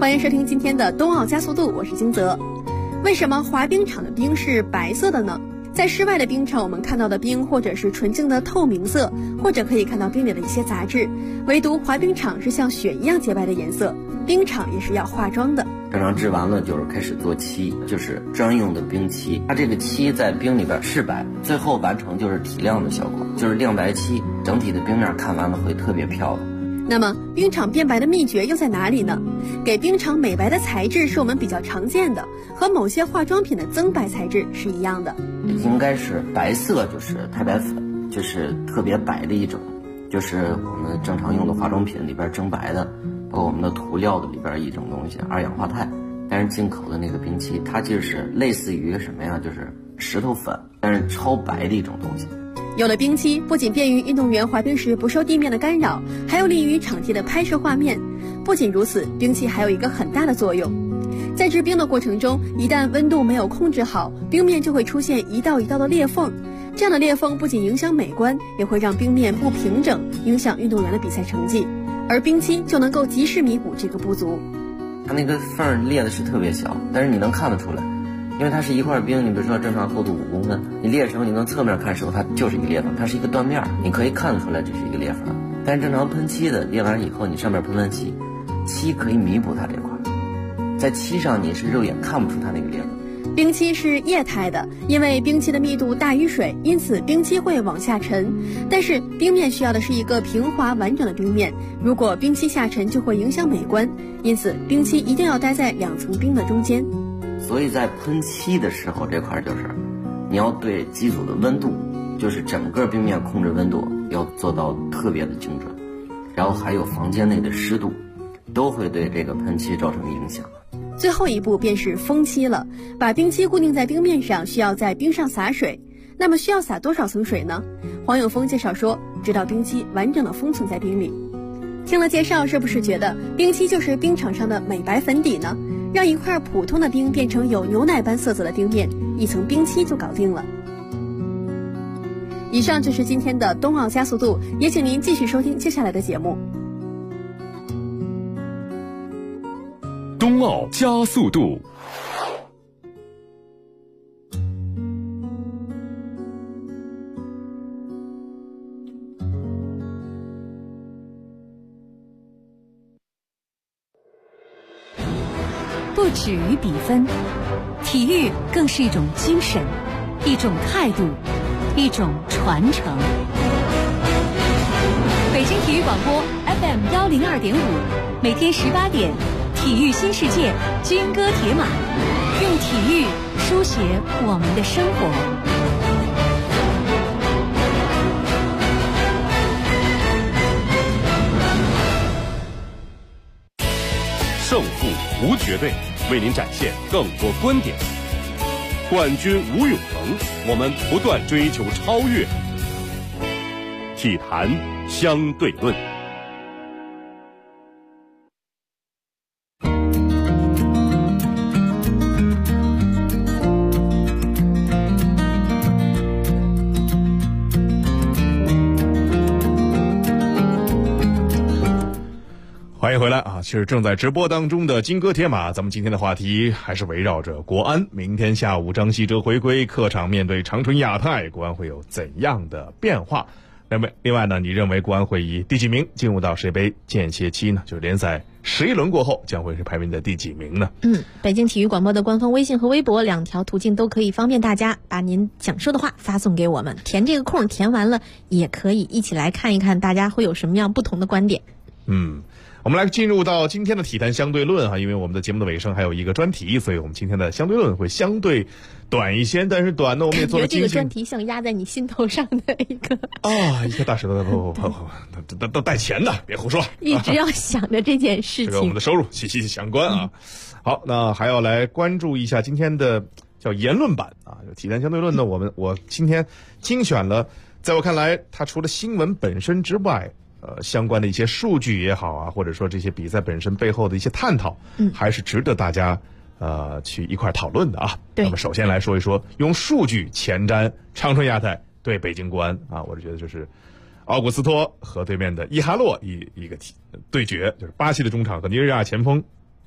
S10: 欢迎收听今天的冬奥加速度，我是金泽。为什么滑冰场的冰是白色的呢？在室外的冰场，我们看到的冰或者是纯净的透明色，或者可以看到冰里的一些杂质，唯独滑冰场是像雪一样洁白的颜色。冰场也是要化妆的。
S11: 正常制完了就是开始做漆，就是专用的冰漆。它这个漆在冰里边是白，最后完成就是提亮的效果，就是亮白漆，整体的冰面看完了会特别漂亮。
S10: 那么冰场变白的秘诀又在哪里呢？给冰场美白的材质是我们比较常见的，和某些化妆品的增白材质是一样的。
S11: 应该是白色，就是太白粉，就是特别白的一种，就是我们正常用的化妆品里边增白的，包括我们的涂料的里边一种东西二氧化钛。但是进口的那个冰漆，它就是类似于什么呀？就是石头粉，但是超白的一种东西。
S10: 有了冰漆，不仅便于运动员滑冰时不受地面的干扰，还有利于场地的拍摄画面。不仅如此，冰漆还有一个很大的作用。在制冰的过程中，一旦温度没有控制好，冰面就会出现一道一道的裂缝。这样的裂缝不仅影响美观，也会让冰面不平整，影响运动员的比赛成绩。而冰漆就能够及时弥补这个不足。
S11: 它那个缝裂的是特别小，但是你能看得出来。因为它是一块冰，你比如说正常厚度5公分，你裂成你能侧面看的时候，它就是一个裂缝，它是一个断面，你可以看得出来这是一个裂缝。但是正常喷漆的裂完以后，你上面喷完漆，漆可以弥补它这块，在漆上你是肉眼看不出它那个裂缝。
S10: 冰漆是液态的，因为冰漆的密度大于水，因此冰漆会往下沉。但是冰面需要的是一个平滑完整的冰面，如果冰漆下沉就会影响美观，因此冰漆一定要待在2层冰的中间。
S11: 所以在喷漆的时候，这块就是你要对机组的温度，就是整个冰面控制温度要做到特别的精准，然后还有房间内的湿度，都会对这个喷漆造成影响。
S10: 最后一步便是封漆了，把冰漆固定在冰面上，需要在冰上洒水。那么需要洒多少层水呢？黄永峰介绍说，直到冰漆完整的封存在冰里。听了介绍，是不是觉得冰漆就是冰场上的美白粉底呢？让一块普通的冰变成有牛奶般色泽的冰面，一层冰漆就搞定了。以上就是今天的冬奥加速度，也请您继续收听接下来的节目。
S1: 冬奥加速度。
S9: 不止于比分，体育更是一种精神，一种态度，一种传承。北京体育广播 FM 102.5，每天18点，体育新世界，军歌铁马，用体育书写我们的生活。
S1: 胜负无绝对，为您展现更多观点。冠军无永恒，我们不断追求超越。体坛相对论。
S4: 欢迎回来啊！其实正在直播当中的金戈铁马，咱们今天的话题还是围绕着国安。明天下午张稀哲回归，客场面对长春亚泰，国安会有怎样的变化？另外呢，你认为国安会以第几名进入到世界杯间歇期呢？就是联赛11轮过后将会是排名的第几名呢？
S5: 北京体育广播的官方微信和微博2条途径都可以方便大家把您想说的话发送给我们，填这个空，填完了也可以一起来看一看大家会有什么样不同的观点。
S4: 我们来进入到今天的体坛相对论哈，因为我们的节目的尾声还有一个专题，所以我们今天的相对论会相对短一些，但是短呢我们也做了精心。
S5: 这个专题像压在你心头上的一个
S4: 一个大石头，不，都带钱的，别胡说。
S5: 一直要想着这件事情，
S4: 这个我们的收入息息相关啊。好，那还要来关注一下今天的叫言论版啊，体坛相对论呢，我今天精选了，在我看来，它除了新闻本身之外。相关的一些数据也好啊，或者说这些比赛本身背后的一些探讨，还是值得大家去一块讨论的啊。那么首先来说一说，用数据前瞻长春亚泰对北京国安啊，我是觉得就是奥古斯托和对面的伊哈洛一个对决，就是巴西的中场和尼日利亚前锋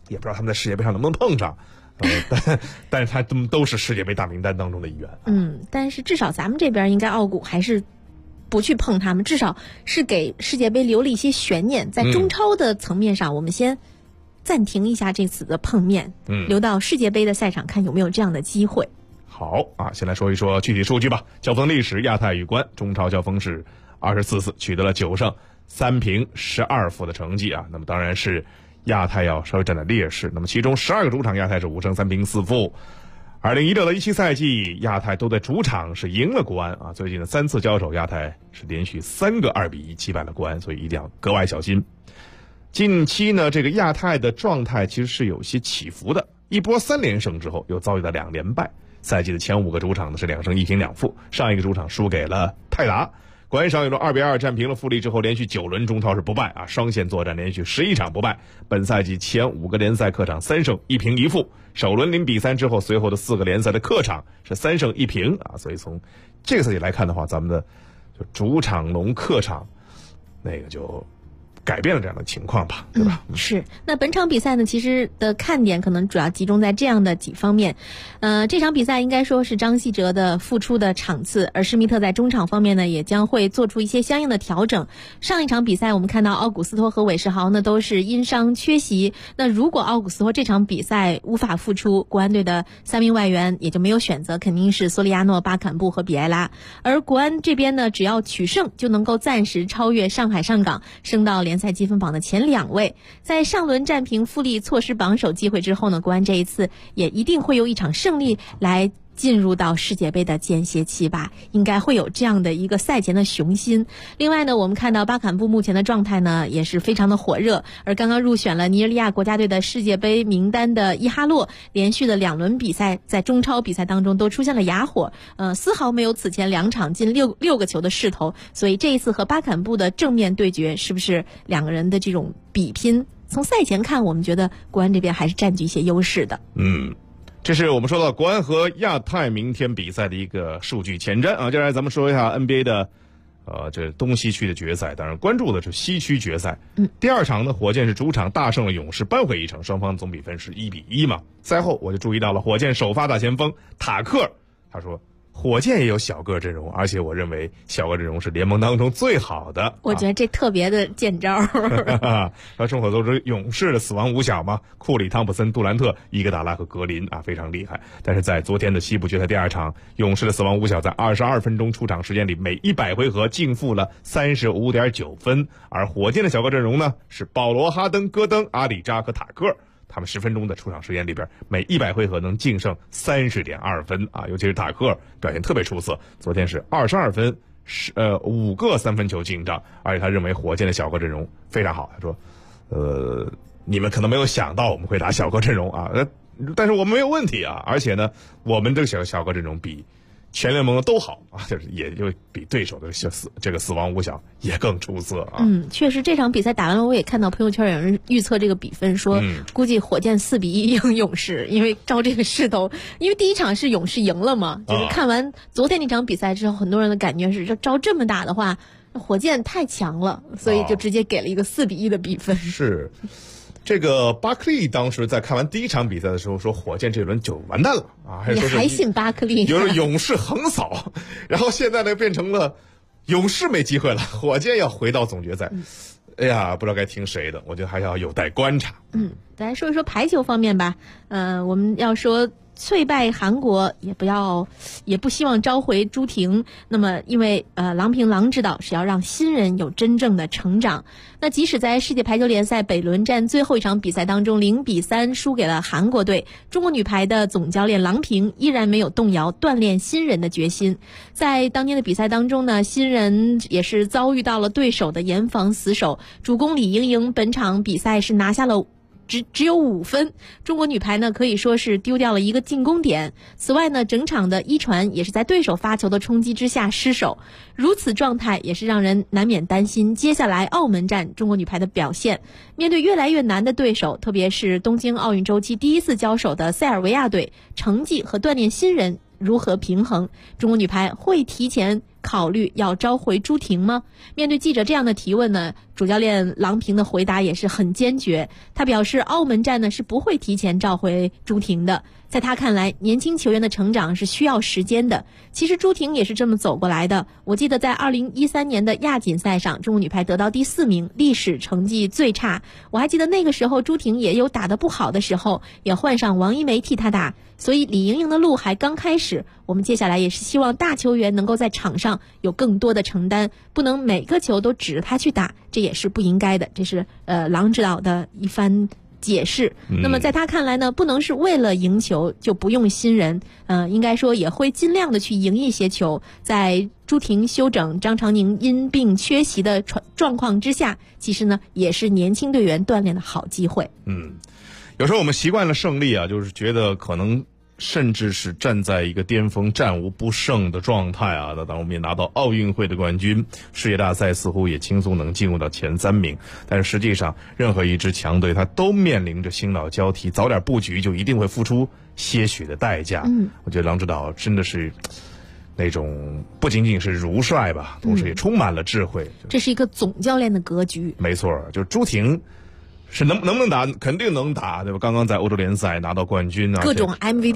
S4: 也不知道他们在世界杯上能不能碰上。但是他都是世界杯大名单当中的一员。
S5: 但是至少咱们这边应该奥古还是不去碰他们，至少是给世界杯留了一些悬念。在中超的层面上，我们先暂停一下这次的碰面，留到世界杯的赛场看有没有这样的机会。
S4: 好啊，先来说一说具体数据吧。交锋历史，亚太与关中超交锋是24次，取得了9胜3平12负的成绩啊。那么当然是亚太要稍微占点劣势，那么其中12个主场亚太是5胜3平4负。2016到17赛季亚太都在主场是赢了国安啊，最近的3次交手亚太是连续3个2-1击败了国安，所以一定要格外小心。近期呢，这个亚太的状态其实是有些起伏的，一波3连胜之后又遭遇了2连败，赛季的前5个主场呢是2胜1平2负，上一个主场输给了泰达。国安上一轮2-2战平了富力之后，连续9轮中超是不败啊，双线作战连续11场不败。本赛季前5个联赛客场3胜1平1负，首轮0比3之后，随后的4个联赛的客场是3胜1平啊。所以从这个赛季来看的话，咱们的就主场龙客场那个就改变了这样的情况吧，对吧？
S5: 是。那本场比赛呢，其实的看点可能主要集中在这样的几方面。这场比赛应该说是张稀哲的复出的场次，而施密特在中场方面呢，也将会做出一些相应的调整。上一场比赛我们看到奥古斯托和韦世豪呢都是因伤缺席。那如果奥古斯托这场比赛无法复出，国安队的3名外援也就没有选择，肯定是索里亚诺、巴坎布和比埃拉。而国安这边呢，只要取胜就能够暂时超越上海上港，升到联赛积分榜的前2位。在上轮战平富力错失榜首机会之后呢，国安这一次也一定会有一场胜利来进入到世界杯的间歇期吧，应该会有这样的一个赛前的雄心。另外呢，我们看到巴坎布目前的状态呢也是非常的火热，而刚刚入选了尼日利亚国家队的世界杯名单的伊哈洛，连续的2轮比赛在中超比赛当中都出现了哑火，丝毫没有此前2场进6个球的势头，所以这一次和巴坎布的正面对决，是不是2个人的这种比拼，从赛前看我们觉得国安这边还是占据一些优势的。
S4: 这是我们说到国安和亚太明天比赛的一个数据前瞻啊。接下来咱们说一下 NBA 的这东西区的决赛，当然关注的是西区决赛。第2场呢，火箭是主场大胜了勇士，扳回一城，双方总比分是1-1嘛。赛后我就注意到了火箭首发大前锋塔克，他说火箭也有小个阵容，而且我认为小个阵容是联盟当中最好的。
S5: 我觉得这特别的见招。
S4: 众所周知，勇士的死亡五小嘛，库里、汤普森、杜兰特、伊戈达拉和格林啊，非常厉害。但是在昨天的西部决赛第2场，勇士的死亡五小在22分钟出场时间里，每100回合净负了35.9分，而火箭的小个阵容呢是保罗、哈登、戈登、阿里扎和塔克。他们10分钟的出场时间里边，每100回合能净胜30.2分啊！尤其是塔克表现特别出色，昨天是22分，5个3分球进账，而且他认为火箭的小个阵容非常好。他说，你们可能没有想到我们会打小个阵容啊，但是我们没有问题啊，而且呢，我们这个小个阵容比全联盟的都好啊，就是也就比对手的这个死亡五小也更出色啊。
S5: 确实这场比赛打完了，我也看到朋友圈有人预测这个比分，说估计火箭4-1赢勇士，因为照这个势头，因为第1场是勇士赢了嘛，就是看完昨天那场比赛之后，很多人的感觉是照这么打的话，火箭太强了，所以就直接给了一个4-1的比分。
S4: 是。这个巴克利当时在看完第1场比赛的时候说，火箭这轮就完蛋了啊！
S5: 你还信巴克利？
S4: 有勇士横扫，然后现在呢变成了勇士没机会了，火箭要回到总决赛。哎呀，不知道该听谁的，我觉得还要有待观察。
S5: 咱来说一说排球方面吧。我们要说脆败韩国，也不希望召回朱婷。那么因为郎平郎指导是要让新人有真正的成长。那即使在世界排球联赛北仑站最后一场比赛当中0比3输给了韩国队，中国女排的总教练郎平依然没有动摇锻炼新人的决心。在当天的比赛当中呢，新人也是遭遇到了对手的严防死守，主攻李盈莹本场比赛是拿下了只有5分，中国女排呢可以说是丢掉了一个进攻点。此外呢，整场的一传也是在对手发球的冲击之下失手，如此状态也是让人难免担心接下来澳门站中国女排的表现。面对越来越难的对手，特别是东京奥运周期第1次交手的塞尔维亚队，成绩和锻炼新人如何平衡？中国女排会提前考虑要召回朱婷吗？面对记者这样的提问呢，主教练郎平的回答也是很坚决。他表示，澳门站呢是不会提前召回朱婷的。在他看来，年轻球员的成长是需要时间的。其实朱婷也是这么走过来的。我记得在2013年的亚锦赛上，中国女排得到第4名，历史成绩最差。我还记得那个时候朱婷也有打得不好的时候，也换上王一梅替她打。所以李盈莹的路还刚开始，我们接下来也是希望大球员能够在场上有更多的承担，不能每个球都指着他去打，这也是不应该的。这是郎指导的一番解释。那么在他看来呢，不能是为了赢球就不用新人，应该说也会尽量的去赢一些球。在朱婷休整、张常宁因病缺席的状况之下，其实呢也是年轻队员锻炼的好机会。
S4: 有时候我们习惯了胜利啊，就是觉得可能甚至是站在一个巅峰战无不胜的状态啊。那当然我们也拿到奥运会的冠军，世界大赛似乎也轻松能进入到前3名，但是实际上任何一支强队它都面临着新老交替，早点布局就一定会付出些许的代价。我觉得郎指导真的是那种不仅仅是如帅吧，同时也充满了智慧。
S5: 这是一个总教练的格局。
S4: 没错，就是朱婷是能不能打，肯定能打，对吧？刚刚在欧洲联赛拿到冠军啊，
S5: 各种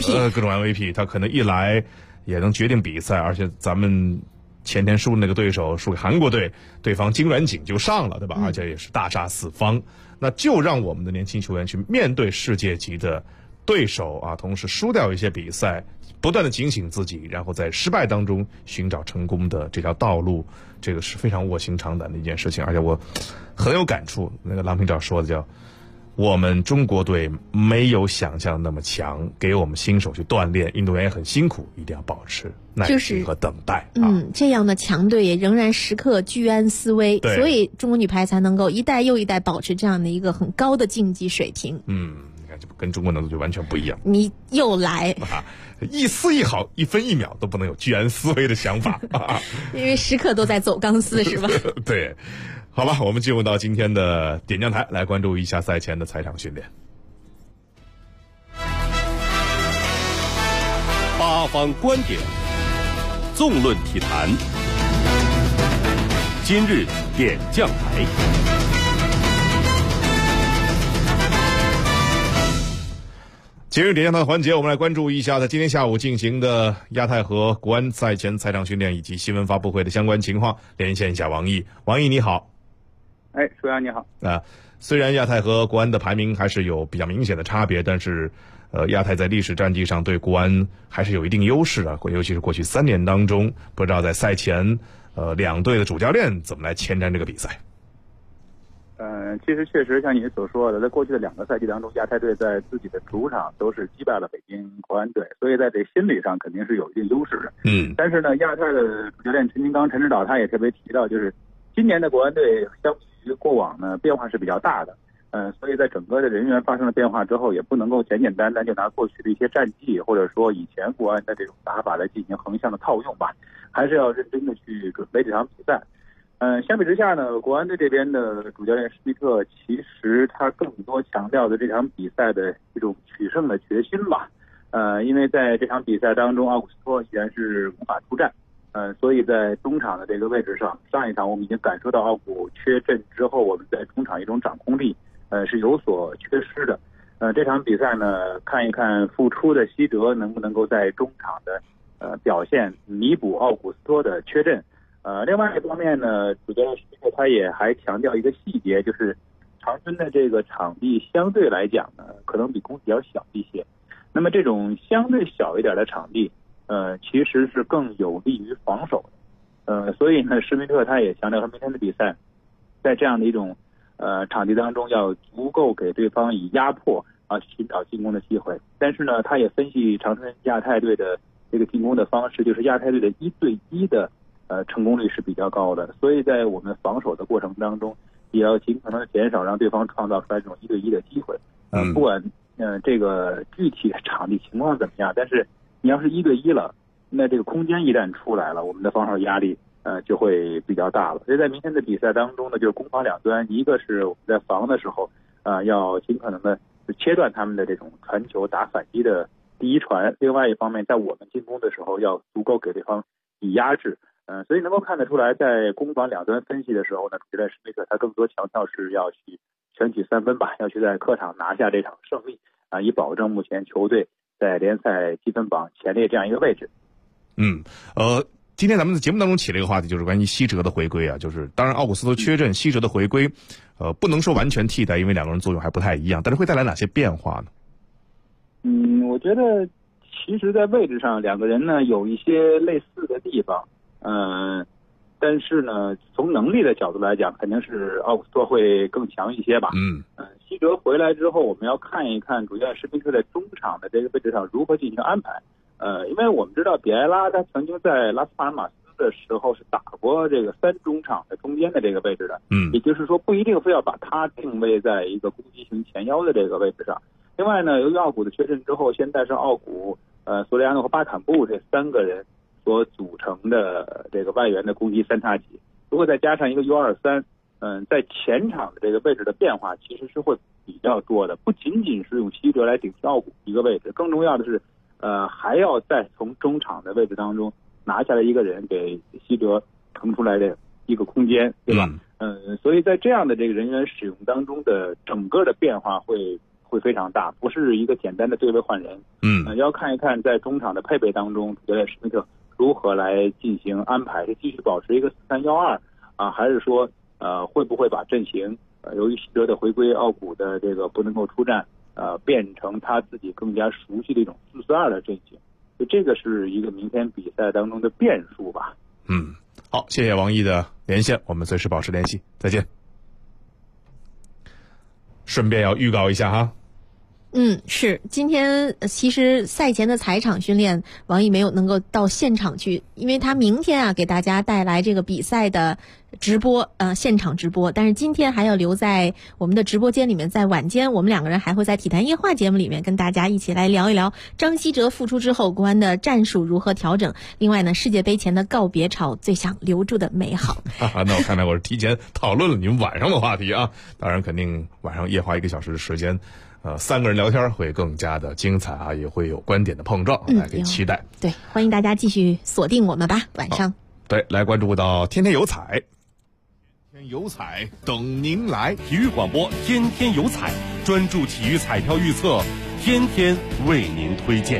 S5: MVP，
S4: 他可能一来也能决定比赛，而且咱们前天输的那个对手输给韩国队，对方金软景就上了，对吧？而且也是大杀四方，那就让我们的年轻球员去面对世界级的对手啊，同时输掉一些比赛，不断的警醒自己，然后在失败当中寻找成功的这条道路，这个是非常卧薪尝胆的一件事情。而且我很有感触，那个郎平长说的叫我们中国队没有想象那么强，给我们新手去锻炼，运动员也很辛苦，一定要保持耐心和等待。
S5: 这样的强队也仍然时刻居安思危，所以中国女排才能够一代又一代保持这样的一个很高的竞技水平。
S4: 你看，这跟中国男足就完全不一样。
S5: 你又来
S4: 一丝一毫、一分一秒都不能有居安思危的想法
S5: 因为时刻都在走钢丝，是吧？
S4: 对。好吧，我们进入到今天的点将台，来关注一下赛前的采场训练。
S1: 八方观点，纵论体坛，今日点将台。
S4: 今日点将台环节，我们来关注一下在今天下午进行的亚太和国安赛前采场训练以及新闻发布会的相关情况。连线一下王毅，王毅你好。
S12: 舒阳你好。
S4: 虽然亚太和国安的排名还是有比较明显的差别，但是亚太在历史战绩上对国安还是有一定优势的，尤其是过去3年当中，不知道在赛前两队的主教练怎么来牵瞻这个比赛。
S12: 其实确实像你所说的，在过去的2个赛季当中，亚太队在自己的主场都是击败了北京国安队，所以在这心理上肯定是有一定优势的。但是呢，亚太的主教练陈金刚陈指导他也特别提到，就是今年的国安队相比于过往呢，变化是比较大的。所以在整个的人员发生了变化之后，也不能够简简单单就拿过去的一些战绩，或者说以前国安的这种打法来进行横向的套用吧，还是要认真的去准备这场比赛。相比之下呢，国安队这边的主教练施密特其实他更多强调的这场比赛的一种取胜的决心吧。因为在这场比赛当中，奥古斯托依然是无法出战。所以在中场的这个位置上，上一场我们已经感受到奥古缺阵之后，我们在中场一种掌控力是有所缺失的。这场比赛呢，看一看复出的西哲能不能够在中场的表现弥补奥古斯托的缺阵。另外一方面呢，主教练施密特他也还强调一个细节，就是长春的这个场地相对来讲呢，可能比工体要小一些。那么这种相对小一点的场地其实是更有利于防守的。所以呢，施密特他也强调说，明天的比赛在这样的一种场地当中，要足够给对方以压迫寻找进攻的机会。但是呢，他也分析长春亚太队的这个进攻的方式，就是亚太队的1对1的成功率是比较高的，所以在我们防守的过程当中，也要尽可能的减少让对方创造出来这种1对1的机会。不管这个具体的场地情况怎么样，但是你要是1对1了，那这个空间一旦出来了，我们的防守压力就会比较大了。所以在明天的比赛当中呢，就是攻防两端，一个是我们在防的时候要尽可能的切断他们的这种传球打反击的第一传，另外一方面在我们进攻的时候要足够给对方以压制。 所以能够看得出来，在攻防两端分析的时候呢，主教练施密特他更多强调是要去全取3分吧，要去在客场拿下这场胜利啊，以保证目前球队在联赛积分榜前列这样一个位置。
S4: 今天咱们的节目当中起了一个话题，就是关于西哲的回归啊，就是当然奥古斯托缺阵，西哲的回归，不能说完全替代，因为两个人作用还不太一样，但是会带来哪些变化呢？
S12: 我觉得其实在位置上两个人呢有一些类似的地方，但是呢从能力的角度来讲，肯定是奥古斯托会更强一些吧。西哲回来之后，我们要看一看主教练施密特在中场的这个位置上如何进行安排。因为我们知道比埃拉他曾经在拉斯帕尔马斯的时候是打过这个3中场的中间的这个位置的，也就是说不一定非要把他定位在一个攻击型前腰的这个位置上。另外呢，由于奥古的缺阵之后，现在是奥古、索里亚诺和巴坎布这3个人所组成的这个外援的攻击3叉戟，如果再加上一个 U23，在前场的这个位置的变化其实是会比较多的，不仅仅是用西哲来顶替奥古一个位置，更重要的是还要再从中场的位置当中拿下来一个人，给西哲腾出来的一个空间，对吧？所以在这样的这个人员使用当中的整个的变化会非常大，不是一个简单的对位换人。要看一看在中场的配备当中，主教练施密特如何来进行安排，是继续保持一个4-3-1-2啊，还是说会不会把阵型由于西哲的回归，奥古的这个不能够出战，变成他自己更加熟悉的一种4-4-2的阵型，所以这个是一个明天比赛当中的变数吧。
S4: 好，谢谢王毅的连线，我们随时保持联系，再见。顺便要预告一下哈。
S5: 是今天其实赛前的采场训练，王毅没有能够到现场去，因为他明天给大家带来这个比赛的直播，现场直播。但是今天还要留在我们的直播间里面，在晚间我们2个人还会在体坛夜话节目里面跟大家一起来聊一聊张稀哲复出之后国安的战术如何调整。另外呢，世界杯前的告别潮最想留住的美好。
S4: 那我看来我是提前讨论了你们晚上的话题啊，当然肯定晚上夜话1个小时的时间。3个人聊天会更加的精彩啊，也会有观点的碰撞，大家可以期待。
S5: 对，欢迎大家继续锁定我们吧，晚上。
S4: 对，来关注到天天有彩，
S1: 天天有彩等您来。体育广播天天有彩，专注体育彩票预测，天天为您推荐。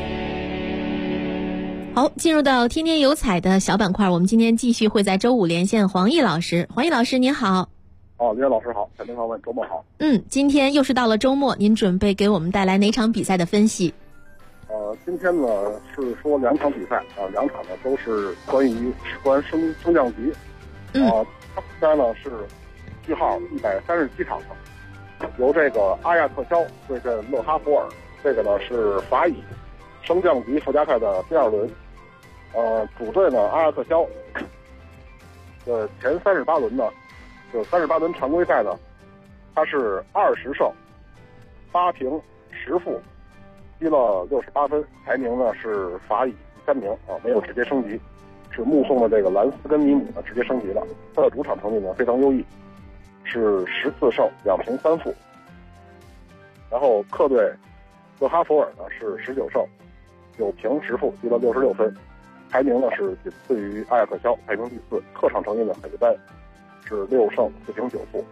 S5: 好，进入到天天有彩的小板块，我们今天继续会在周5连线黄奕老师。黄奕老师您好。
S13: 李老师好，陈明芳问周末好。
S5: 今天又是到了周末，您准备给我们带来哪场比赛的分析？
S13: 今天呢是说2场比赛2场呢都是关于升降级。比赛呢是序号137场的，由这个阿亚特肖对阵勒哈弗尔，这个呢是法乙升降级附加赛的第2轮。主队呢阿亚特肖的前38轮呢。就38轮常规赛呢，他是20胜8平10负，积了68分，排名呢是法乙第3名没有直接升级，是目送了这个兰斯根尼姆呢直接升级了。他的主场成绩呢非常优异，是14胜2平3负。然后客队勒哈弗尔呢是19胜9平10负，积了66分，排名呢是仅次于阿亚特肖，排名第4，客场成绩呢很一般。是6胜4平9负，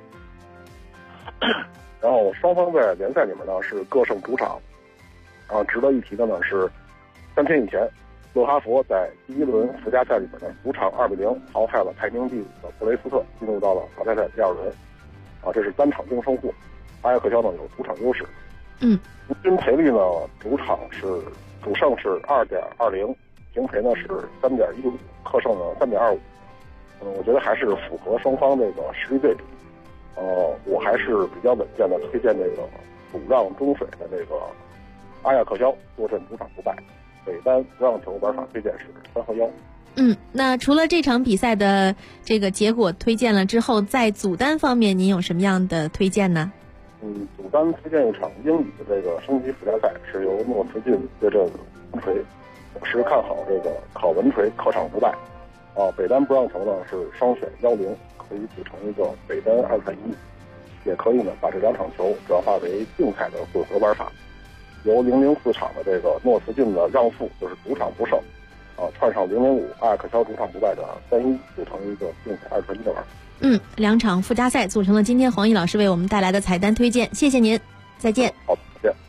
S13: 然后双方在联赛里面呢是各胜主场。值得一提的呢是3天以前，勒哈佛在第1轮附加赛里面呢主场2-0淘汰了排名第5的布雷斯特，进入到了淘汰赛第2轮。这是3场定胜负，阿亚克肖呢有主场优势。平均赔率呢主胜是2.20，平赔呢是3.15，客胜呢3.25。我觉得还是符合双方这个实力对比。我还是比较稳健的推荐这个主让中水的这个阿亚克肖坐镇主场不败，北单不让球玩法推荐是3和1。
S5: 那除了这场比赛的这个结果推荐了之后，在组单方面您有什么样的推荐呢？
S13: 组单推荐一场英语的这个升级附加赛，是由诺茨郡对阵文锤，我是看好这个考文锤客场不败。北单不让球呢是双选10，可以组成一个北单2踩1，也可以呢把这2场球转化为竞彩的混合玩法，由004场的这个诺茨郡的让负，就是主场不胜， 串上005，阿克肖主场不败的3-1，组成一个竞彩2-1的玩法。
S5: 2场附加赛组成了今天黄奕老师为我们带来的彩蛋推荐，谢谢您，再见。
S13: 好，再见。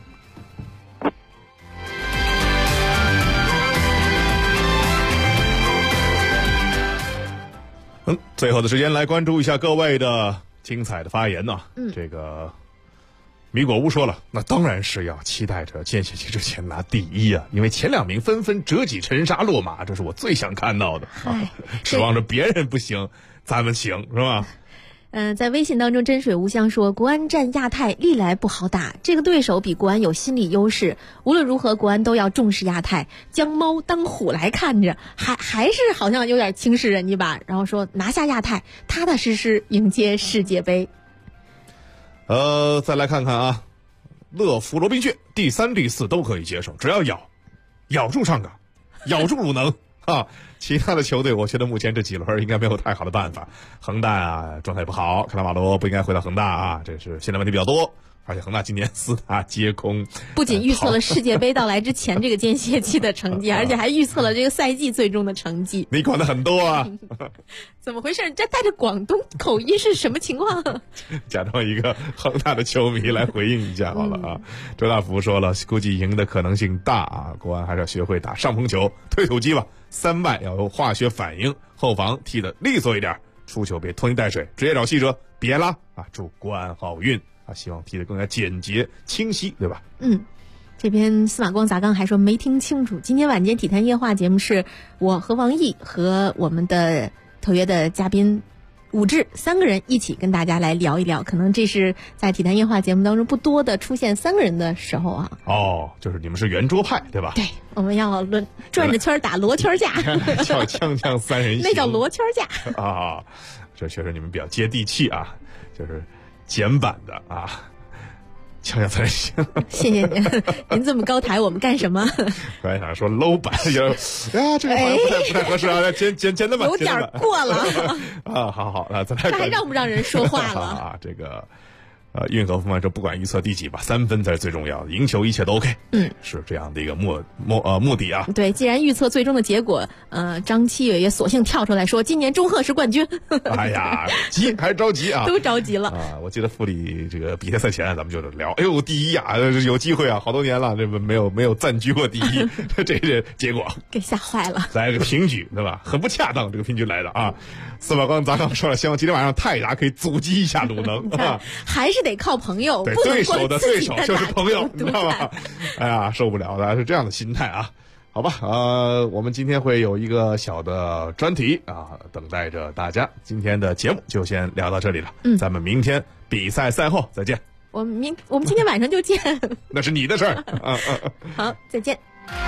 S4: 最后的时间来关注一下各位的精彩的发言呢。这个米果屋说了，那当然是要期待着间歇期之前拿第1啊，因为前2名纷纷折戟沉沙落马，这是我最想看到的啊！指望着别人不行，咱们行是吧？
S5: 在微信当中，真水无香说，国安战亚太历来不好打，这个对手比国安有心理优势，无论如何国安都要重视亚太，将猫当虎来看着，还是好像有点轻视人家吧。然后说拿下亚太，踏踏实实迎接世界杯。
S4: 再来看看啊，乐福罗宾逊第3、第4都可以接受，只要咬住上港，咬住鲁能啊。其他的球队我觉得目前这几轮应该没有太好的办法。恒大啊状态不好，卡纳瓦罗不应该回到恒大啊，这是现在问题比较多。而且恒大今年4大皆空，
S5: 不仅预测了世界杯到来之前这个间歇期的成绩，而且还预测了这个赛季最终的成绩。
S4: 你管的很多啊！
S5: 怎么回事？这带着广东口音是什么情况？
S4: 假装一个恒大的球迷来回应一下好了啊。周大福说了，估计赢的可能性大啊，国安还是要学会打上风球，推土机吧，3外要有化学反应，后防踢得利索一点，出球别拖泥带水，直接找记者别拉啊！祝国安好运。希望踢得更加简洁清晰，对吧？
S5: 这边司马光砸缸还说没听清楚。今天晚间体坛夜话节目是我和王毅和我们的特约的嘉宾武志3个人一起跟大家来聊一聊，可能这是在体坛夜话节目当中不多的出现3个人的时候啊。
S4: 就是你们是圆桌派，对吧？
S5: 对，我们要转着圈打罗圈架，
S4: 叫锵锵3人行，
S5: 那叫罗圈架
S4: 啊。这确实你们比较接地气啊，就是简版的啊，锵锵3人行。谢
S5: 谢您，您这么高抬我们干什么？
S4: 本来想说 low 版，这个好像不太合适啊，简单版，
S5: 有点过了
S4: 啊。好，咱来。
S5: 这还让不让人说话了
S4: 啊？这个。运河风帆说不管预测第几吧，3分才是最重要的，赢球一切都 OK。是这样的一个目的啊。
S5: 对，既然预测最终的结果，张七爷索性跳出来说，今年中赫是冠军。
S4: 哎呀，还着急啊，
S5: 都着急了
S4: 啊！我记得富力这个比赛前咱们就聊，哎呦第1啊，有机会啊，好多年了，这没有暂居过第1，这结果
S5: 给吓坏了，
S4: 来个平局，对吧？很不恰当，这个平局来的啊。司马光咱刚说了，希望今天晚上泰达可以阻击一下鲁能啊，
S5: 还是得靠朋友，
S4: 对，对手的对手就是朋友，你知道吗？哎呀，受不了的是这样的心态啊。好吧，我们今天会有一个小的专题啊，等待着大家。今天的节目就先聊到这里了，咱们明天比赛赛后再见。
S5: 我们今天晚上就见，
S4: 那是你的事儿。
S5: 好，再见。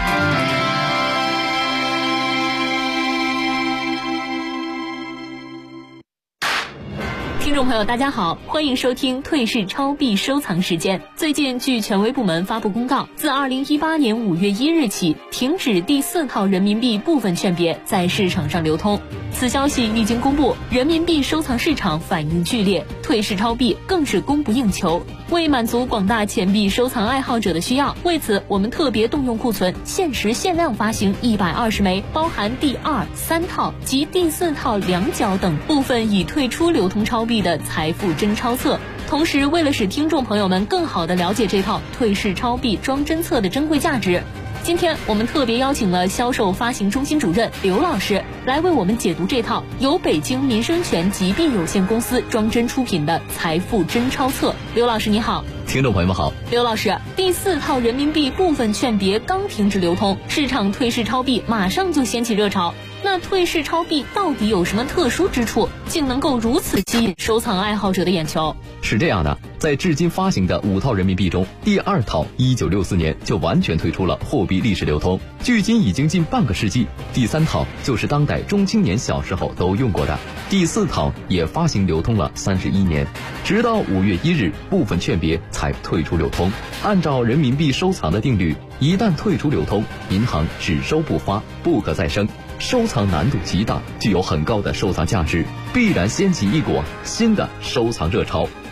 S9: 听众朋友大家好，欢迎收听退市超币收藏时间。最近据权威部门发布公告，自2018年5月1日起停止第4套人民币部分券别在市场上流通。此消息一经公布，人民币收藏市场反应剧烈，退市超币更是供不应求。为满足广大钱币收藏爱好者的需要，为此我们特别动用库存，限时限量发行120枚，包含第2、3套及第4套2角等部分已退出流通超币的财富真钞册。同时，为了使听众朋友们更好地了解这套退市超币装真册的珍贵价值，今天我们特别邀请了销售发行中心主任刘老师来为我们解读这套由北京民生全集币有限公司装真出品的财富真钞册。刘老师你好。
S14: 听众朋友们好。
S9: 刘老师，第4套人民币部分券别刚停止流通，市场退市超币马上就掀起热潮。那退市超币到底有什么特殊之处，竟能够如此吸引收藏爱好者的眼球？
S14: 是这样的，在至今发行的5套人民币中，第2套1964年就完全退出了货币历史流通，距今已经近半个世纪。第3套就是当代中青年小时候都用过的，第4套也发行流通了31年，直到5月1日部分券别才退出流通。按照人民币收藏的定律，一旦退出流通，银行只收不发，不可再生，收藏难度极大，具有很高的收藏价值，必然掀起一股新的收藏热潮。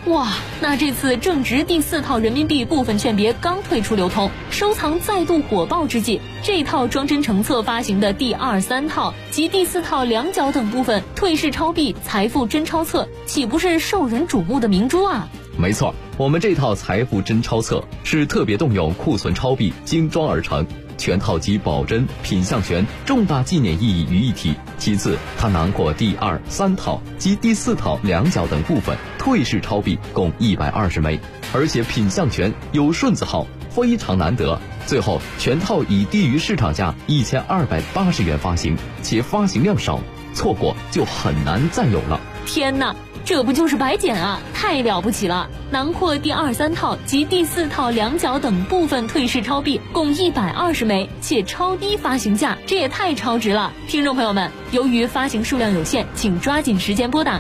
S9: 哇，那这次正值第4套人民币部分券别刚退出流通，收藏再度火爆之际，这套装帧成册发行的第2、3套及第4套两角等部分退市钞币财富真钞册，岂不是受人瞩目的明珠啊？
S14: 没错，我们这套财富真钞册是特别动用库存钞币精装而成，全套集保真、品相权、重大纪念意义于一体。其次，它囊括第2、3套及第4套两角等部分退市钞币共120枚，而且品相权有顺字号，非常难得。最后，全套以低于市场价1280元发行，且发行量少，错过就很难再有了。
S9: 天哪！这不就是白捡啊，太了不起了！囊括第2、3套及第4套两角等部分退市钞币共120枚，且超低发行价，这也太超值了！听众朋友们，由于发行数量有限，请抓紧时间拨打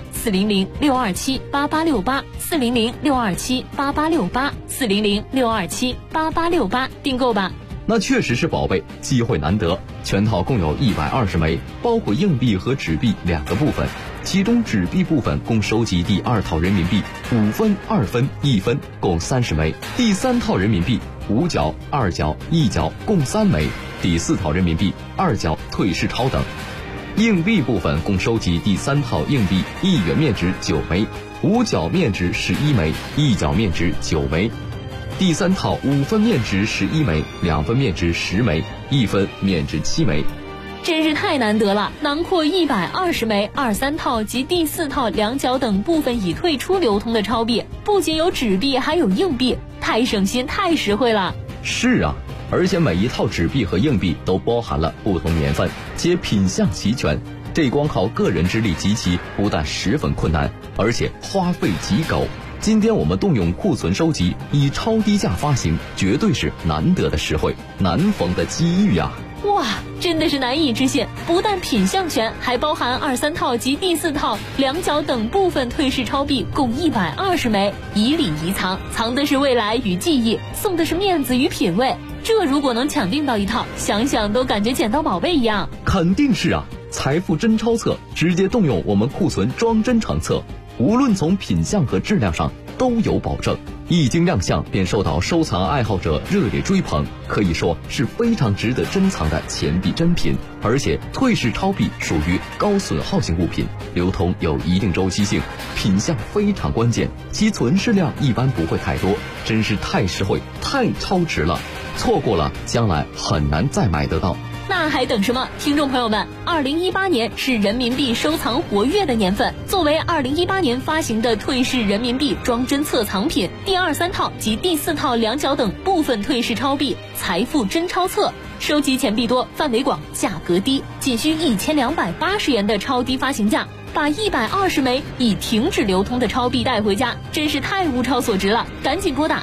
S9: 400-627-8868，400-627-8868，400-627-8868订购吧。
S14: 那确实是宝贝，机会难得。全套共有120枚，包括硬币和纸币2个部分。其中纸币部分共收集第2套人民币5分、2分、1分共30枚，第3套人民币5角、2角、1角共3枚，第4套人民币2角退市钞等。硬币部分共收集第3套硬币1元面值9枚，5角面值11枚，1角面值9枚。第3套5分面值11枚，2分面值10枚，1分面值7枚。
S9: 真是太难得了，囊括120枚2、3套及第4套两角等部分已退出流通的钞币，不仅有纸币，还有硬币，太省心，太实惠了。
S14: 是啊，而且每一套纸币和硬币都包含了不同年份，且品相齐全。这光靠个人之力集齐，不但十分困难，而且花费极高。今天我们动用库存收集，以超低价发行，绝对是难得的实惠，难逢的机遇呀！
S9: 哇，真的是难以置信！不但品相权，还包含2、3套及第4套两角等部分退市钞币共120枚，以礼遗藏，藏的是未来与记忆，送的是面子与品味。这如果能抢订到一套，想想都感觉捡到宝贝一样。
S14: 肯定是啊！财富真钞册直接动用我们库存装帧成册，无论从品相和质量上都有保证，一经亮相便受到收藏爱好者热烈追捧，可以说是非常值得珍藏的钱币珍品。而且退市钞币属于高损耗性物品，流通有一定周期性，品相非常关键，其存世量一般不会太多，真是太实惠，太超值了，错过了将来很难再买得到。
S9: 那还等什么？听众朋友们，2018年是人民币收藏活跃的年份。作为2018年发行的退市人民币装帧册藏品，第2、3套及第4套两角等部分退市钞币财富真钞册，收集钱币多，范围广，价格低，仅需1280元的超低发行价，把120枚已停止流通的钞币带回家，真是太物超所值了！赶紧拨打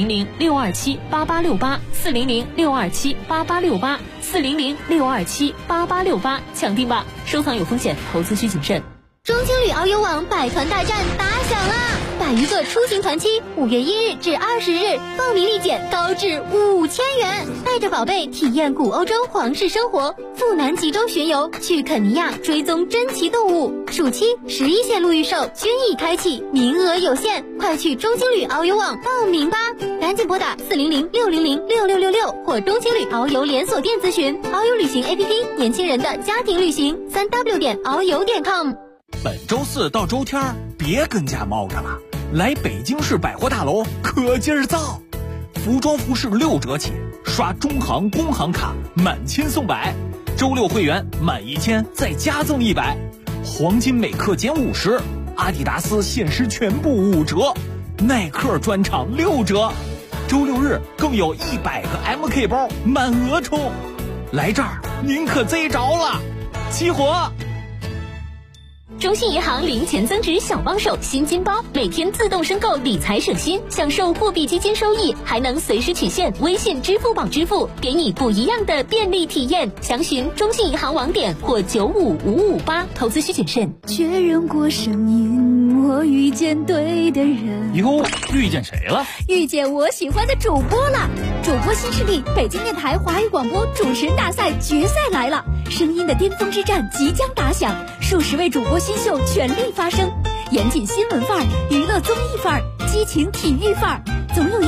S9: 400-627-8868，400-627-8868，400-627-8868，抢订吧！收藏有风险，投资需谨慎。
S6: 中青旅遨游网百团大战打响啦！100余个出行团期，5月1日至20日，报名立减高至5000元，带着宝贝体验古欧洲皇室生活，赴南极洲巡游，去肯尼亚追踪珍奇动物。暑期11线路预售均已开启，名额有限，快去中青旅遨游网报名吧！赶紧拨打400-600-6666或中青旅遨游连锁店咨询。遨游旅行 APP， 年轻人的家庭旅行，3w.遨游.com。
S15: 本周4到周天别跟家猫着了，来北京市百货大楼可劲儿造，服装服饰6折起，刷中行工行卡满千送100，周6会员满1000再加赠100，黄金每克减50，阿迪达斯限时全部5折，耐克专场6折，周6日更有100个 MK 包满额充，来这儿您可贼着了，齐活！
S9: 中信银行零钱增值小帮手新金包，每天自动申购理财省心，享受货币基金收益，还能随时取现微信、支付宝支付，给你不一样的便利体验。详询中信银行网点或95558，投资需谨慎。
S16: 确认过声音，我遇见对的人。
S15: 哟，遇见谁了？
S16: 遇见我喜欢的主播了。主播新势力北京电台华语广播主持人大赛决赛来了，声音的巅峰之战即将打响，数十位主播新秀全力发声，严谨新闻范儿，娱乐综艺范儿， 激情体育范儿，总有